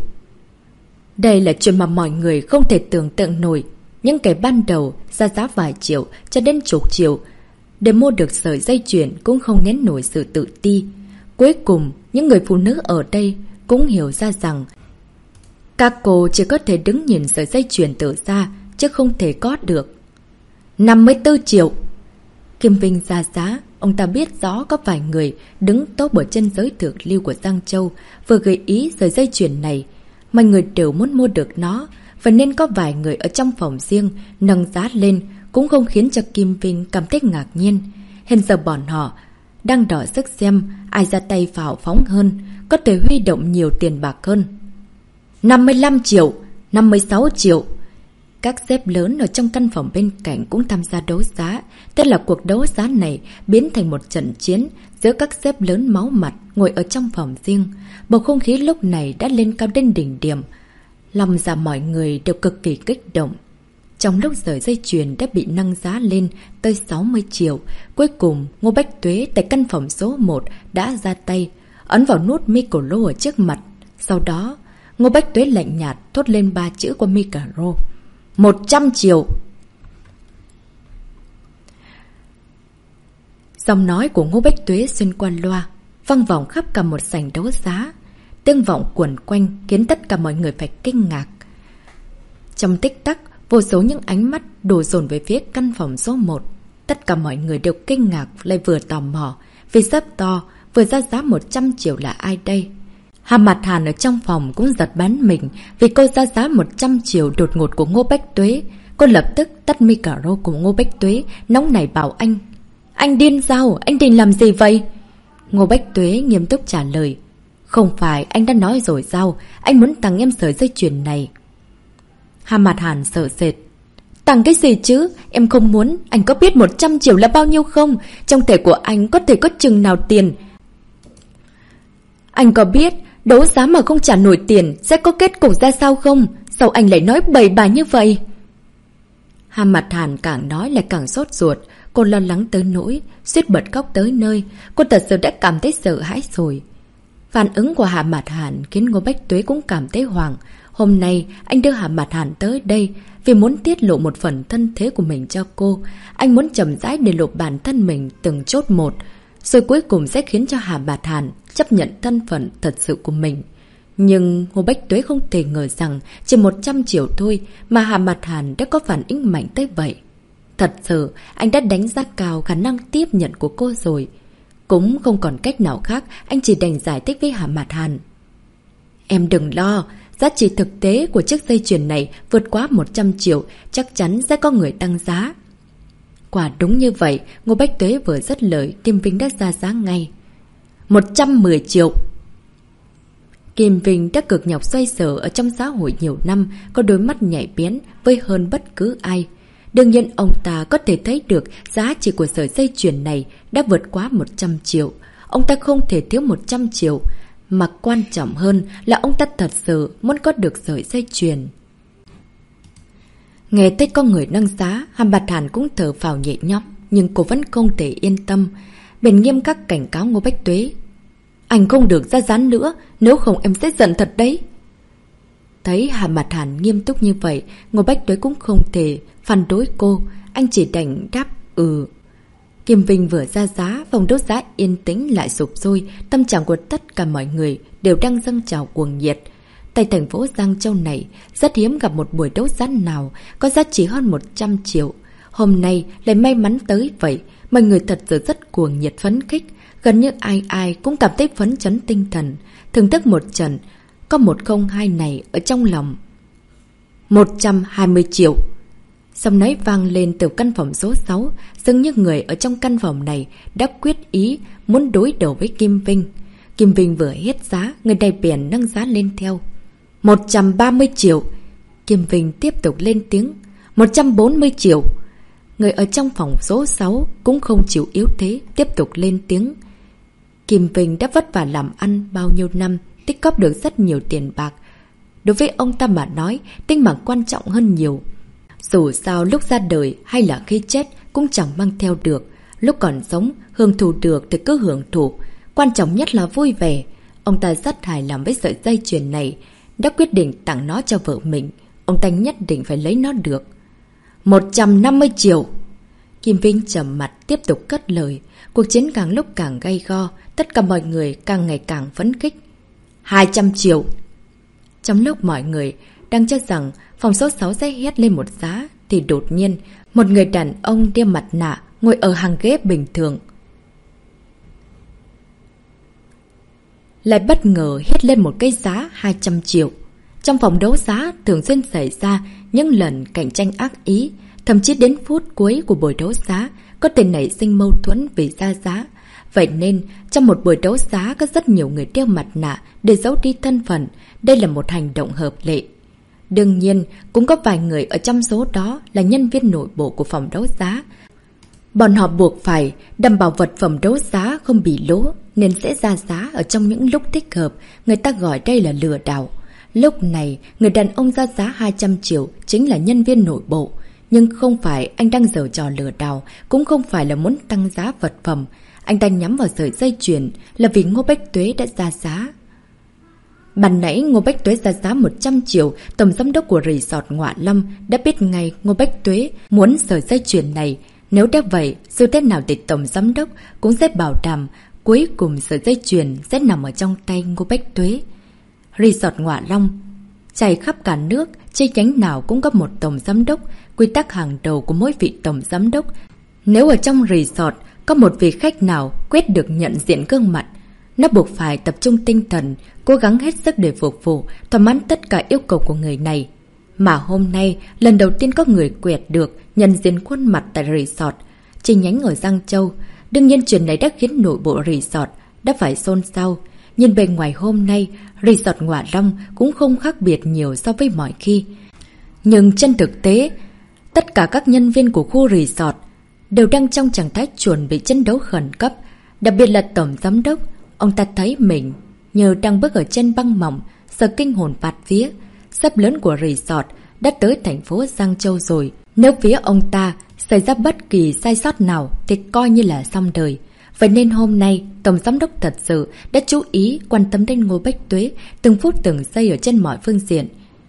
Đây là chuyện mà mọi người không thể tưởng tượng nổi. Những kẻ ban đầu ra giá vài triệu cho đến chục triệu để mua được sợi dây chuyền cũng không nén nổi sự tự ti. Cuối cùng, những người phụ nữ ở đây cũng hiểu ra rằng các cô chỉ có thể đứng nhìn sợi dây chuyền từ xa chứ không thể có được. năm mươi tư triệu. Kim Vinh ra giá. Ông ta biết rõ có vài người đứng top ở trên giới thượng lưu của Giang Châu vừa gợi ý sợi dây chuyền này. Mọi người đều muốn mua được nó, và nên có vài người ở trong phòng riêng nâng giá lên cũng không khiến cho Kim Vinh cảm thấy ngạc nhiên. Hiện giờ bọn họ đang đỏ sức xem ai ra tay phào phóng hơn, có thể huy động nhiều tiền bạc hơn. năm mươi lăm triệu, năm mươi sáu triệu. Các sếp lớn ở trong căn phòng bên cạnh cũng tham gia đấu giá. Thế là cuộc đấu giá này biến thành một trận chiến giữa các sếp lớn máu mặt ngồi ở trong phòng riêng. Bầu không khí lúc này đã lên cao đến đỉnh điểm. Lòng dạ mọi người đều cực kỳ kích động. Trong lúc sợi dây chuyền đã bị nâng giá lên tới sáu mươi triệu, cuối cùng Ngô Bách Tuế tại căn phòng số một đã ra tay, ấn vào nút micro ở trước mặt. Sau đó, Ngô Bách Tuế lạnh nhạt thốt lên ba chữ qua micro. một trăm triệu. Giọng nói của Ngô Bách Tuế xuyên qua loa, vang vọng khắp cả một sảnh đấu giá. Tiếng vọng quẩn quanh khiến tất cả mọi người phải kinh ngạc. Trong tích tắc, vô số những ánh mắt đổ dồn về phía căn phòng số một. Tất cả mọi người đều kinh ngạc lại vừa tò mò. Vì sếp to vừa ra giá một trăm triệu là ai đây? Hà Mạt Hàn ở trong phòng cũng giật bắn mình vì cô ra giá một trăm triệu đột ngột của Ngô Bách Tuế. Cô lập tức tắt micro của Ngô Bách Tuế, nóng nảy bảo anh. Anh điên sao? Anh định làm gì vậy? Ngô Bách Tuế nghiêm túc trả lời. Không phải, anh đã nói rồi sao? Anh muốn tặng em sợi dây chuyền này. Hà Mạt Hàn sợ sệt. Tặng cái gì chứ? Em không muốn. Anh có biết một trăm triệu là bao nhiêu không? Trong thẻ của anh có thể có chừng nào tiền? Anh có biết đấu giá mà không trả nổi tiền sẽ có kết cục ra sao không? Sao anh lại nói bậy bạ như vậy? Hà Mạt Hàn càng nói lại càng sốt ruột. Cô lo lắng tới nỗi suýt bật khóc tới nơi. Cô thật sự đã cảm thấy sợ hãi rồi. Phản ứng của Hà Mạt Hàn khiến Ngô Bách Tuế cũng cảm thấy hoảng. Hôm nay anh đưa Hà Mạt Hàn tới đây vì muốn tiết lộ một phần thân thế của mình cho cô. Anh muốn chậm rãi để lộ bản thân mình từng chốt một, rồi cuối cùng sẽ khiến cho Hà Mạt Hàn chấp nhận thân phận thật sự của mình. Nhưng Ngô Bách Tuế không thể ngờ rằng chỉ một trăm triệu thôi mà Hà Mạt Hàn đã có phản ứng mạnh tới vậy. Thật sự anh đã đánh giá cao khả năng tiếp nhận của cô rồi. Cũng không còn cách nào khác, anh chỉ đành giải thích với Hà Mạt Hàn. Em đừng lo, giá trị thực tế của chiếc dây chuyền này vượt quá một trăm triệu, chắc chắn sẽ có người tăng giá. Quả đúng như vậy, Ngô Bách Tuế vừa dứt lời, Kim Vinh đã ra giá ngay. một trăm mười triệu. Kim Vinh đã cực nhọc xoay sở ở trong xã hội nhiều năm, có đôi mắt nhạy bén với hơn bất cứ ai. Đương nhiên ông ta có thể thấy được giá trị của sợi dây chuyền này đã vượt quá một trăm triệu. Ông ta không thể thiếu một trăm triệu, mà quan trọng hơn là ông ta thật sự muốn có được sợi dây chuyền. Nghe thấy có người nâng giá, Hàn Bạt Hàn cũng thở phào nhẹ nhõm, nhưng cô vẫn không thể yên tâm. Bèn nghiêm khắc cảnh cáo Ngô Bách Tuế. Anh không được ra giá nữa, nếu không em sẽ giận thật đấy. Thấy Hàn Bạt Hàn nghiêm túc như vậy, Ngô Bách Tuế cũng không thể phản đối cô. Anh chỉ đành đáp ừ. Kim Vinh vừa ra giá, phòng đấu giá yên tĩnh lại sụp sôi. Tâm trạng của tất cả mọi người đều đang dâng trào cuồng nhiệt. Tại thành phố Giang Châu này, rất hiếm gặp một buổi đấu giá nào có giá trị hơn một trăm triệu. Hôm nay lại may mắn tới vậy. Mọi người thật sự rất cuồng nhiệt phấn khích. Gần như ai ai cũng cảm thấy phấn chấn tinh thần. Thưởng thức một trận, có một không hai này ở trong lòng. một trăm hai mươi triệu. Giọng nói vang lên từ căn phòng số sáu. Dường như người ở trong căn phòng này đã quyết ý muốn đối đầu với Kim Vinh. Kim Vinh vừa hết giá, người này bèn nâng giá lên theo. một trăm ba mươi triệu. Kim Vinh tiếp tục lên tiếng. một trăm bốn mươi triệu. Người ở trong phòng số sáu cũng không chịu yếu thế, tiếp tục lên tiếng. Kim Vinh đã vất vả làm ăn bao nhiêu năm, tích góp được rất nhiều tiền bạc. Đối với ông ta mà nói, tính mạng quan trọng hơn nhiều. Dù sao lúc ra đời hay là khi chết cũng chẳng mang theo được. Lúc còn sống, hưởng thụ được thì cứ hưởng thụ. Quan trọng nhất là vui vẻ. Ông ta rất hài lòng với sợi dây chuyền này, đã quyết định tặng nó cho vợ mình. Ông ta nhất định phải lấy nó được. một trăm năm mươi triệu. Kim Vinh trầm mặt tiếp tục cất lời. Cuộc chiến càng lúc càng gay go, tất cả mọi người càng ngày càng phấn khích. hai trăm triệu. Trong lúc mọi người đang cho rằng phòng số sáu sẽ hét lên một giá, thì đột nhiên một người đàn ông đeo mặt nạ ngồi ở hàng ghế bình thường lại bất ngờ hét lên một cái giá hai trăm triệu. Trong phòng đấu giá thường xuyên xảy ra những lần cạnh tranh ác ý, thậm chí đến phút cuối của buổi đấu giá có thể nảy sinh mâu thuẫn vì ra giá. Vậy nên trong một buổi đấu giá có rất nhiều người đeo mặt nạ để giấu đi thân phận. Đây là một hành động hợp lệ. Đương nhiên cũng có vài người ở trong số đó là nhân viên nội bộ của phòng đấu giá. Bọn họ buộc phải đảm bảo vật phẩm đấu giá không bị lỗ, nên sẽ ra giá ở trong những lúc thích hợp. Người ta gọi đây là lừa đảo. Lúc này người đàn ông ra giá hai trăm triệu chính là nhân viên nội bộ. Nhưng không phải anh đang giở trò lừa đảo, cũng không phải là muốn tăng giá vật phẩm. Anh ta nhắm vào sợi dây chuyền là vì Ngô Bách Tuế đã ra giá. Ban nãy Ngô Bách Tuế ra giá một trăm triệu, tổng giám đốc của resort Ngọa Lâm đã biết ngay Ngô Bách Tuế muốn sợi dây chuyền này. Nếu đã vậy, dù thế nào thì tổng giám đốc cũng sẽ bảo đảm cuối cùng sợi dây chuyền sẽ nằm ở trong tay Ngô Bách Tuế. Resort Ngọa Long chảy khắp cả nước, chi nhánh nào cũng có một tổng giám đốc. Quy tắc hàng đầu của mỗi vị tổng giám đốc, nếu ở trong resort có một vị khách nào quyết được nhận diện gương mặt, nó buộc phải tập trung tinh thần, cố gắng hết sức để phục vụ, thỏa mãn tất cả yêu cầu của người này. Mà hôm nay, lần đầu tiên có người quẹt được nhận diện khuôn mặt tại resort, chi nhánh ở Giang Châu. Đương nhiên chuyện này đã khiến nội bộ resort đã phải xôn xao. Nhìn bề ngoài hôm nay, resort Ngọa Long cũng không khác biệt nhiều so với mọi khi. Nhưng trên thực tế, tất cả các nhân viên của khu resort đều đang trong trạng thái chuẩn bị chiến đấu khẩn cấp. Đặc biệt là tổng giám đốc, ông ta thấy mình nhờ đang bước ở trên băng mỏng, sợ kinh hồn bạt vía. Sếp lớn của resort đã tới thành phố Giang Châu rồi. Nếu phía ông ta xảy ra bất kỳ sai sót nào thì coi như là xong đời. Vậy nên hôm nay, tổng giám đốc thật sự đã chú ý quan tâm đến Ngô Bách Tuế từng phút từng giây ở trên mọi phương diện.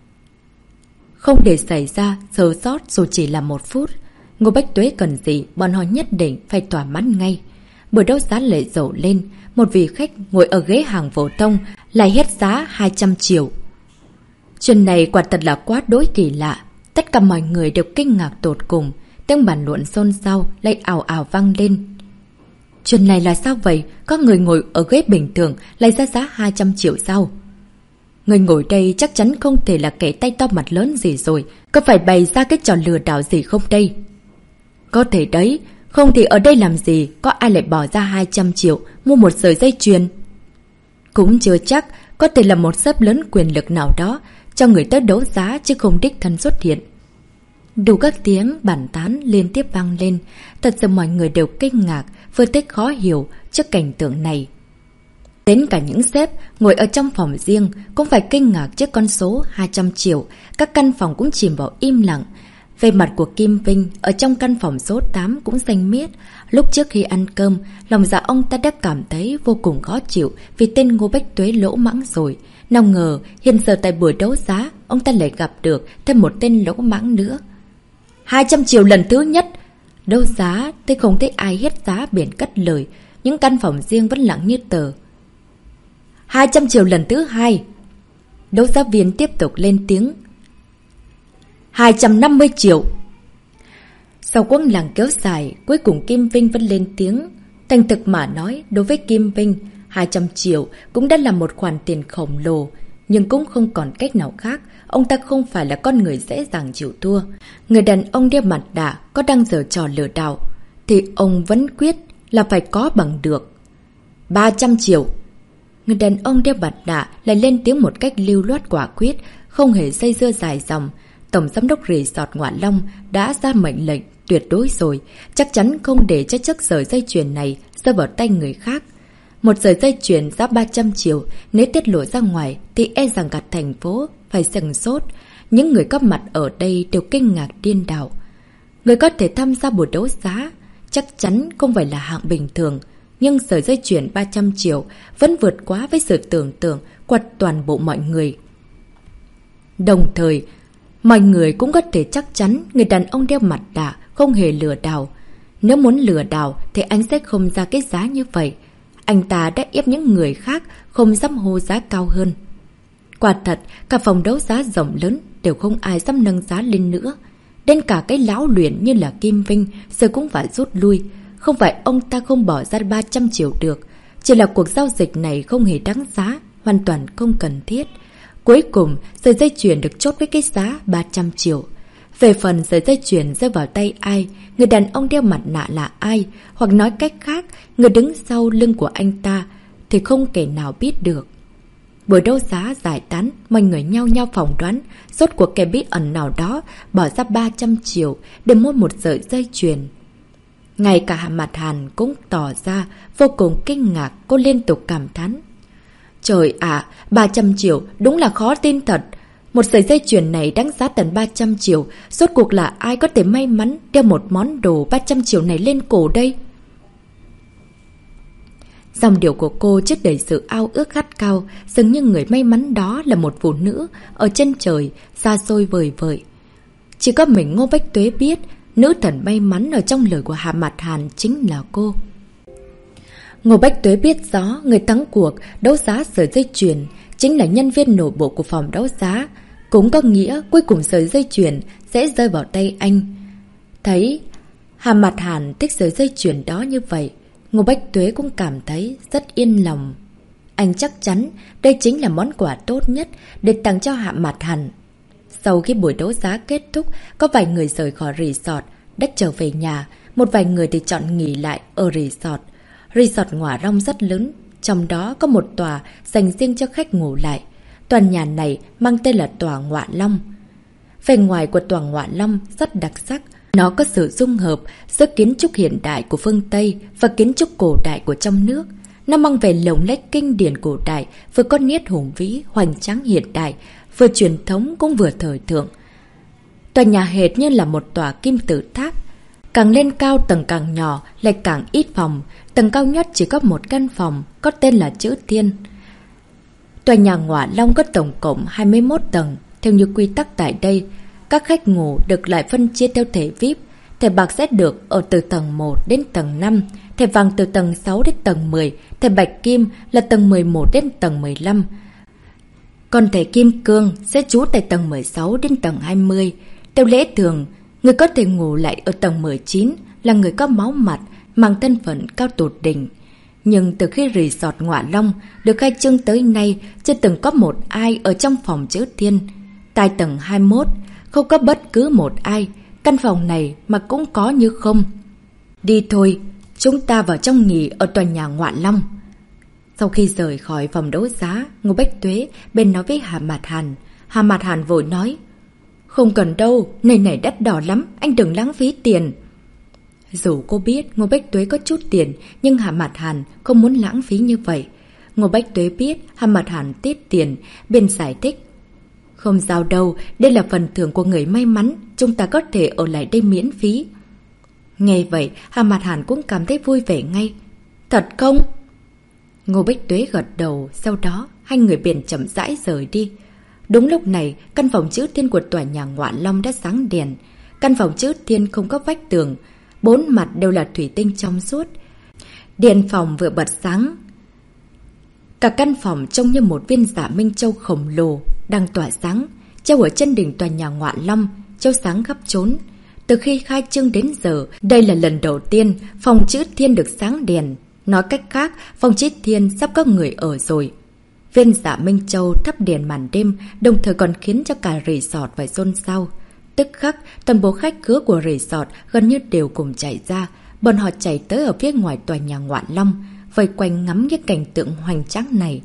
Không để xảy ra sơ sót dù chỉ là một phút. Ngô Bách Tuế cần gì, bọn họ nhất định phải thỏa mãn ngay. Buổi đấu giá lệ dầu lên, một vị khách ngồi ở ghế hàng phổ thông lại hết giá hai trăm triệu. Chuyện này quả thật là quá đối kỳ lạ. Tất cả mọi người đều kinh ngạc tột cùng. Tiếng bàn luận xôn xao lại ào ào vang lên. Chuyện này là sao vậy? Có người ngồi ở ghế bình thường lại ra giá hai trăm triệu sao? Người ngồi đây chắc chắn không thể là kẻ tay to mặt lớn gì rồi. Có phải bày ra cái trò lừa đảo gì không đây? Có thể đấy. Không thì ở đây làm gì có ai lại bỏ ra hai trăm triệu mua một sợi dây chuyền? Cũng chưa chắc. có thể là một sếp lớn quyền lực nào đó cho người tới đấu giá chứ không đích thân xuất hiện. Đủ các tiếng bàn tán liên tiếp vang lên, thật sự mọi người đều kinh ngạc, vừa thấy khó hiểu trước cảnh tượng này. Đến cả những sếp ngồi ở trong phòng riêng cũng phải kinh ngạc trước con số hai trăm triệu, các căn phòng cũng chìm vào im lặng. Về mặt của Kim Vinh, ở trong căn phòng số tám cũng xanh miết. Lúc trước khi ăn cơm, lòng dạ ông ta đã cảm thấy vô cùng khó chịu vì tên Ngô Bách Tuế lỗ mãng rồi. Nào ngờ, hiện giờ tại buổi đấu giá, ông ta lại gặp được thêm một tên lỗ mãng nữa. hai trăm triệu lần thứ nhất! Đấu giá, tôi không thấy ai hét giá biển cất lời, những căn phòng riêng vẫn lặng như tờ. hai trăm triệu lần thứ hai! Đấu giá viên tiếp tục lên tiếng. hai trăm năm mươi triệu! Sau quãng lặng kéo dài, cuối cùng Kim Vinh vẫn lên tiếng. Thành thực mà nói, đối với Kim Vinh, hai trăm triệu cũng đã là một khoản tiền khổng lồ, nhưng cũng không còn cách nào khác. Ông ta không phải là con người dễ dàng chịu thua. Người đàn ông đeo mặt nạ có đang giở trò lừa đảo, thì ông vẫn quyết là phải có bằng được. ba trăm triệu! Người đàn ông đeo mặt nạ lại lên tiếng một cách lưu loát quả quyết, không hề dây dưa dài dòng. Tổng giám đốc Resort Ngọa Long đã ra mệnh lệnh tuyệt đối rồi, chắc chắn không để cho chiếc sợi dây chuyền này rơi vào tay người khác. Một sợi dây chuyền giá ba trăm triệu, nếu tiết lộ ra ngoài thì e rằng cả thành phố phải sừng sốt. Những người có mặt ở đây đều kinh ngạc điên đảo. Người có thể tham gia buổi đấu giá chắc chắn không phải là hạng bình thường, nhưng sợi dây chuyền ba trăm triệu vẫn vượt quá với sự tưởng tượng của toàn bộ mọi người. Đồng thời, mọi người cũng có thể chắc chắn người đàn ông đeo mặt nạ không hề lừa đảo. Nếu muốn lừa đảo thì anh sẽ không ra cái giá như vậy. Anh ta đã ép những người khác không dám hô giá cao hơn. Quả thật, cả phòng đấu giá rộng lớn đều không ai dám nâng giá lên nữa. Đến cả cái lão luyện như là Kim Vinh giờ cũng phải rút lui. Không phải ông ta không bỏ ra ba trăm triệu được, chỉ là cuộc giao dịch này không hề đáng giá, hoàn toàn không cần thiết. Cuối cùng, sợi dây chuyền được chốt với cái giá ba trăm triệu. Về phần sợi dây chuyền rơi vào tay ai, người đàn ông đeo mặt nạ là ai, hoặc nói cách khác, người đứng sau lưng của anh ta, thì không kẻ nào biết được. Buổi đấu giá giải tán, mọi người nhau nhau phỏng đoán, rốt cuộc kẻ bí ẩn nào đó bỏ ra ba trăm triệu để mua một sợi dây chuyền. Ngay cả Hạ Mặt Hàn cũng tỏ ra vô cùng kinh ngạc, cô liên tục cảm thán. Trời ạ, à, ba trăm triệu đúng là khó tin thật. Một sợi dây chuyền này đáng giá tận ba trăm triệu, rốt cuộc là ai có thể may mắn đeo một món đồ ba trăm triệu này lên cổ đây? Dòng điệu của cô chất đầy sự ao ước khát cao, dường như người may mắn đó là một phụ nữ ở chân trời, xa xôi vời vợi. Chỉ có mình Ngô Bách Tuế biết, nữ thần may mắn ở trong lời của Hạ Mặt Hàn chính là cô. Ngô Bách Tuế biết rõ người thắng cuộc đấu giá sợi dây chuyền chính là nhân viên nội bộ của phòng đấu giá, cũng có nghĩa cuối cùng sợi dây chuyền sẽ rơi vào tay anh. Thấy Hạ Mặt Hàn thích sợi dây chuyền đó như vậy, Ngô Bách Tuế cũng cảm thấy rất yên lòng. Anh chắc chắn đây chính là món quà tốt nhất để tặng cho Hạ Mặt Hàn. Sau khi buổi đấu giá kết thúc, có vài người rời khỏi resort, đã trở về nhà, một vài người thì chọn nghỉ lại ở resort. Resort Ngọa Long rất lớn, trong đó có một tòa dành riêng cho khách ngủ lại. Tòa nhà này mang tên là tòa Ngọa Long. Vẻ ngoài của tòa Ngọa Long rất đặc sắc. Nó có sự dung hợp giữa kiến trúc hiện đại của phương Tây và kiến trúc cổ đại của trong nước. Nó mang về lồng lách kinh điển cổ đại, vừa có nét hùng vĩ, hoành tráng hiện đại, vừa truyền thống cũng vừa thời thượng. Tòa nhà hệt như là một tòa kim tự tháp. Càng lên cao tầng càng nhỏ, lại càng ít phòng. Tầng cao nhất chỉ có một căn phòng, có tên là Chữ Thiên. Tòa nhà Ngọa Long có tổng cộng hai mươi mốt tầng. Theo như quy tắc tại đây, các khách ngủ được lại phân chia theo thẻ vi ai pi. Thẻ bạc sẽ được ở từ tầng một đến tầng năm, thẻ vàng từ tầng sáu đến tầng mười, thẻ bạch kim là tầng mười một đến tầng mười lăm. Còn thẻ kim cương sẽ trú tại tầng mười sáu đến tầng hai mươi. Theo lẽ thường, người có thể ngủ lại ở tầng mười chín là người có máu mặt, mang thân phận cao tột đỉnh. Nhưng từ khi resort Ngọa Long được khai trương tới nay, chưa từng có một ai ở trong phòng Chữ Thiên. Tại tầng hai mươi mốt, không có bất cứ một ai, căn phòng này mà cũng có như không. Đi thôi, chúng ta vào trong nghỉ ở tòa nhà Ngọa Long. Sau khi rời khỏi phòng đấu giá, Ngô Bách Tuế bên nói với Hà Mạt Hàn. Hà Mạt Hàn vội nói, không cần đâu, nơi này đắt đỏ lắm, anh đừng lãng phí tiền. Dù cô biết Ngô Bách Tuế có chút tiền, nhưng Hà Mạt Hàn không muốn lãng phí như vậy. Ngô Bách Tuế biết Hà Mạt Hàn tiết tiền,便giải thích. Không sao đâu, đây là phần thưởng của người may mắn, chúng ta có thể ở lại đây miễn phí. Nghe vậy, Hà Mạt Hàn cũng cảm thấy vui vẻ ngay. Thật không? Ngô Bách Tuế gật đầu, sau đó hai người便chậm rãi rời đi. Đúng lúc này, căn phòng chữ thiên của tòa nhà Ngọa Long đã sáng đèn. Căn phòng chữ thiên không có vách tường, bốn mặt đều là thủy tinh trong suốt. Điện phòng vừa bật sáng. Cả căn phòng trông như một viên Dạ Minh Châu khổng lồ đang tỏa sáng, treo ở chân đỉnh tòa nhà Ngọa Long, treo sáng khắp trốn. Từ khi khai trương đến giờ, đây là lần đầu tiên phòng chữ thiên được sáng đèn. Nói cách khác, phòng chữ thiên sắp có người ở rồi. Viên Dạ Minh Châu thắp đèn màn đêm, đồng thời còn khiến cho cả resort phải xôn xao. Tức khắc, toàn bộ khách khứa của resort gần như đều cùng chạy ra. Bọn họ chạy tới ở phía ngoài tòa nhà Ngọa Long, vây quanh ngắm cái cảnh tượng hoành tráng này.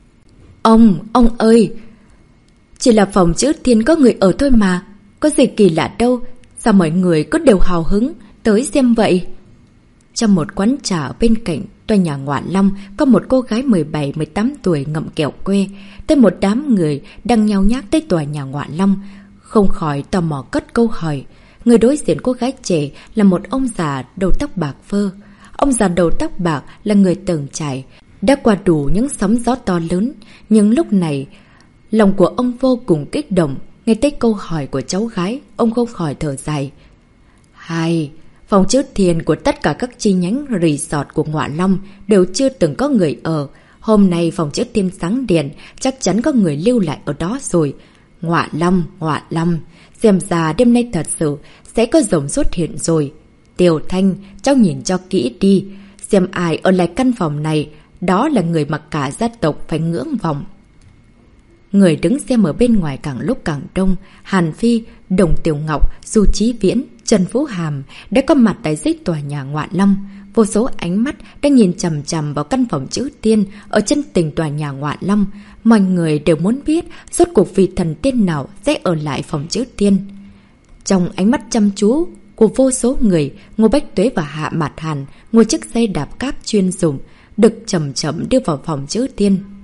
Ông, ông ơi! Chỉ là phòng chữ thiên có người ở thôi mà, có gì kỳ lạ đâu, sao mọi người cứ đều hào hứng tới xem vậy? Trong một quán trà ở bên cạnh tòa nhà Ngọa Long, có một cô gái mười bảy mười tám tuổi ngậm kẹo que, tới một đám người đang nhao nhác tới tòa nhà Ngọa Long, không khỏi tò mò cất câu hỏi. Người đối diện cô gái trẻ là một ông già đầu tóc bạc phơ. Ông già đầu tóc bạc là người từng trải, đã qua đủ những sóng gió to lớn, nhưng lúc này lòng của ông vô cùng kích động. Nghe tới câu hỏi của cháu gái, ông không khỏi thở dài. Hai, phòng chữ thiên của tất cả các chi nhánh resort của Ngọa Long đều chưa từng có người ở. Hôm nay phòng chữ thiên sáng đèn, chắc chắn có người lưu lại ở đó rồi. Ngọa Long, Ngọa Long, xem ra đêm nay thật sự sẽ có rồng xuất hiện rồi. Tiểu Thanh, cháu nhìn cho kỹ đi, xem ai ở lại căn phòng này, đó là người mà cả gia tộc phải ngưỡng vọng. Người đứng xem ở bên ngoài càng lúc càng đông. Hàn Phi, Đồng Tiểu Ngọc, Du Chí Viễn, Trần Vũ Hàm đã có mặt tại dưới tòa nhà Ngọa Long. Vô số ánh mắt đang nhìn chằm chằm vào căn phòng chữ tiên ở chân tường tòa nhà Ngọa Long. Mọi người đều muốn biết rốt cuộc vị thần tiên nào sẽ ở lại phòng chữ tiên. Trong ánh mắt chăm chú của vô số người, Ngô Bách Tuế và Hạ Mạt Hàn ngồi chiếc xe đạp cáp chuyên dùng, được chậm chậm đưa vào phòng chữ tiên.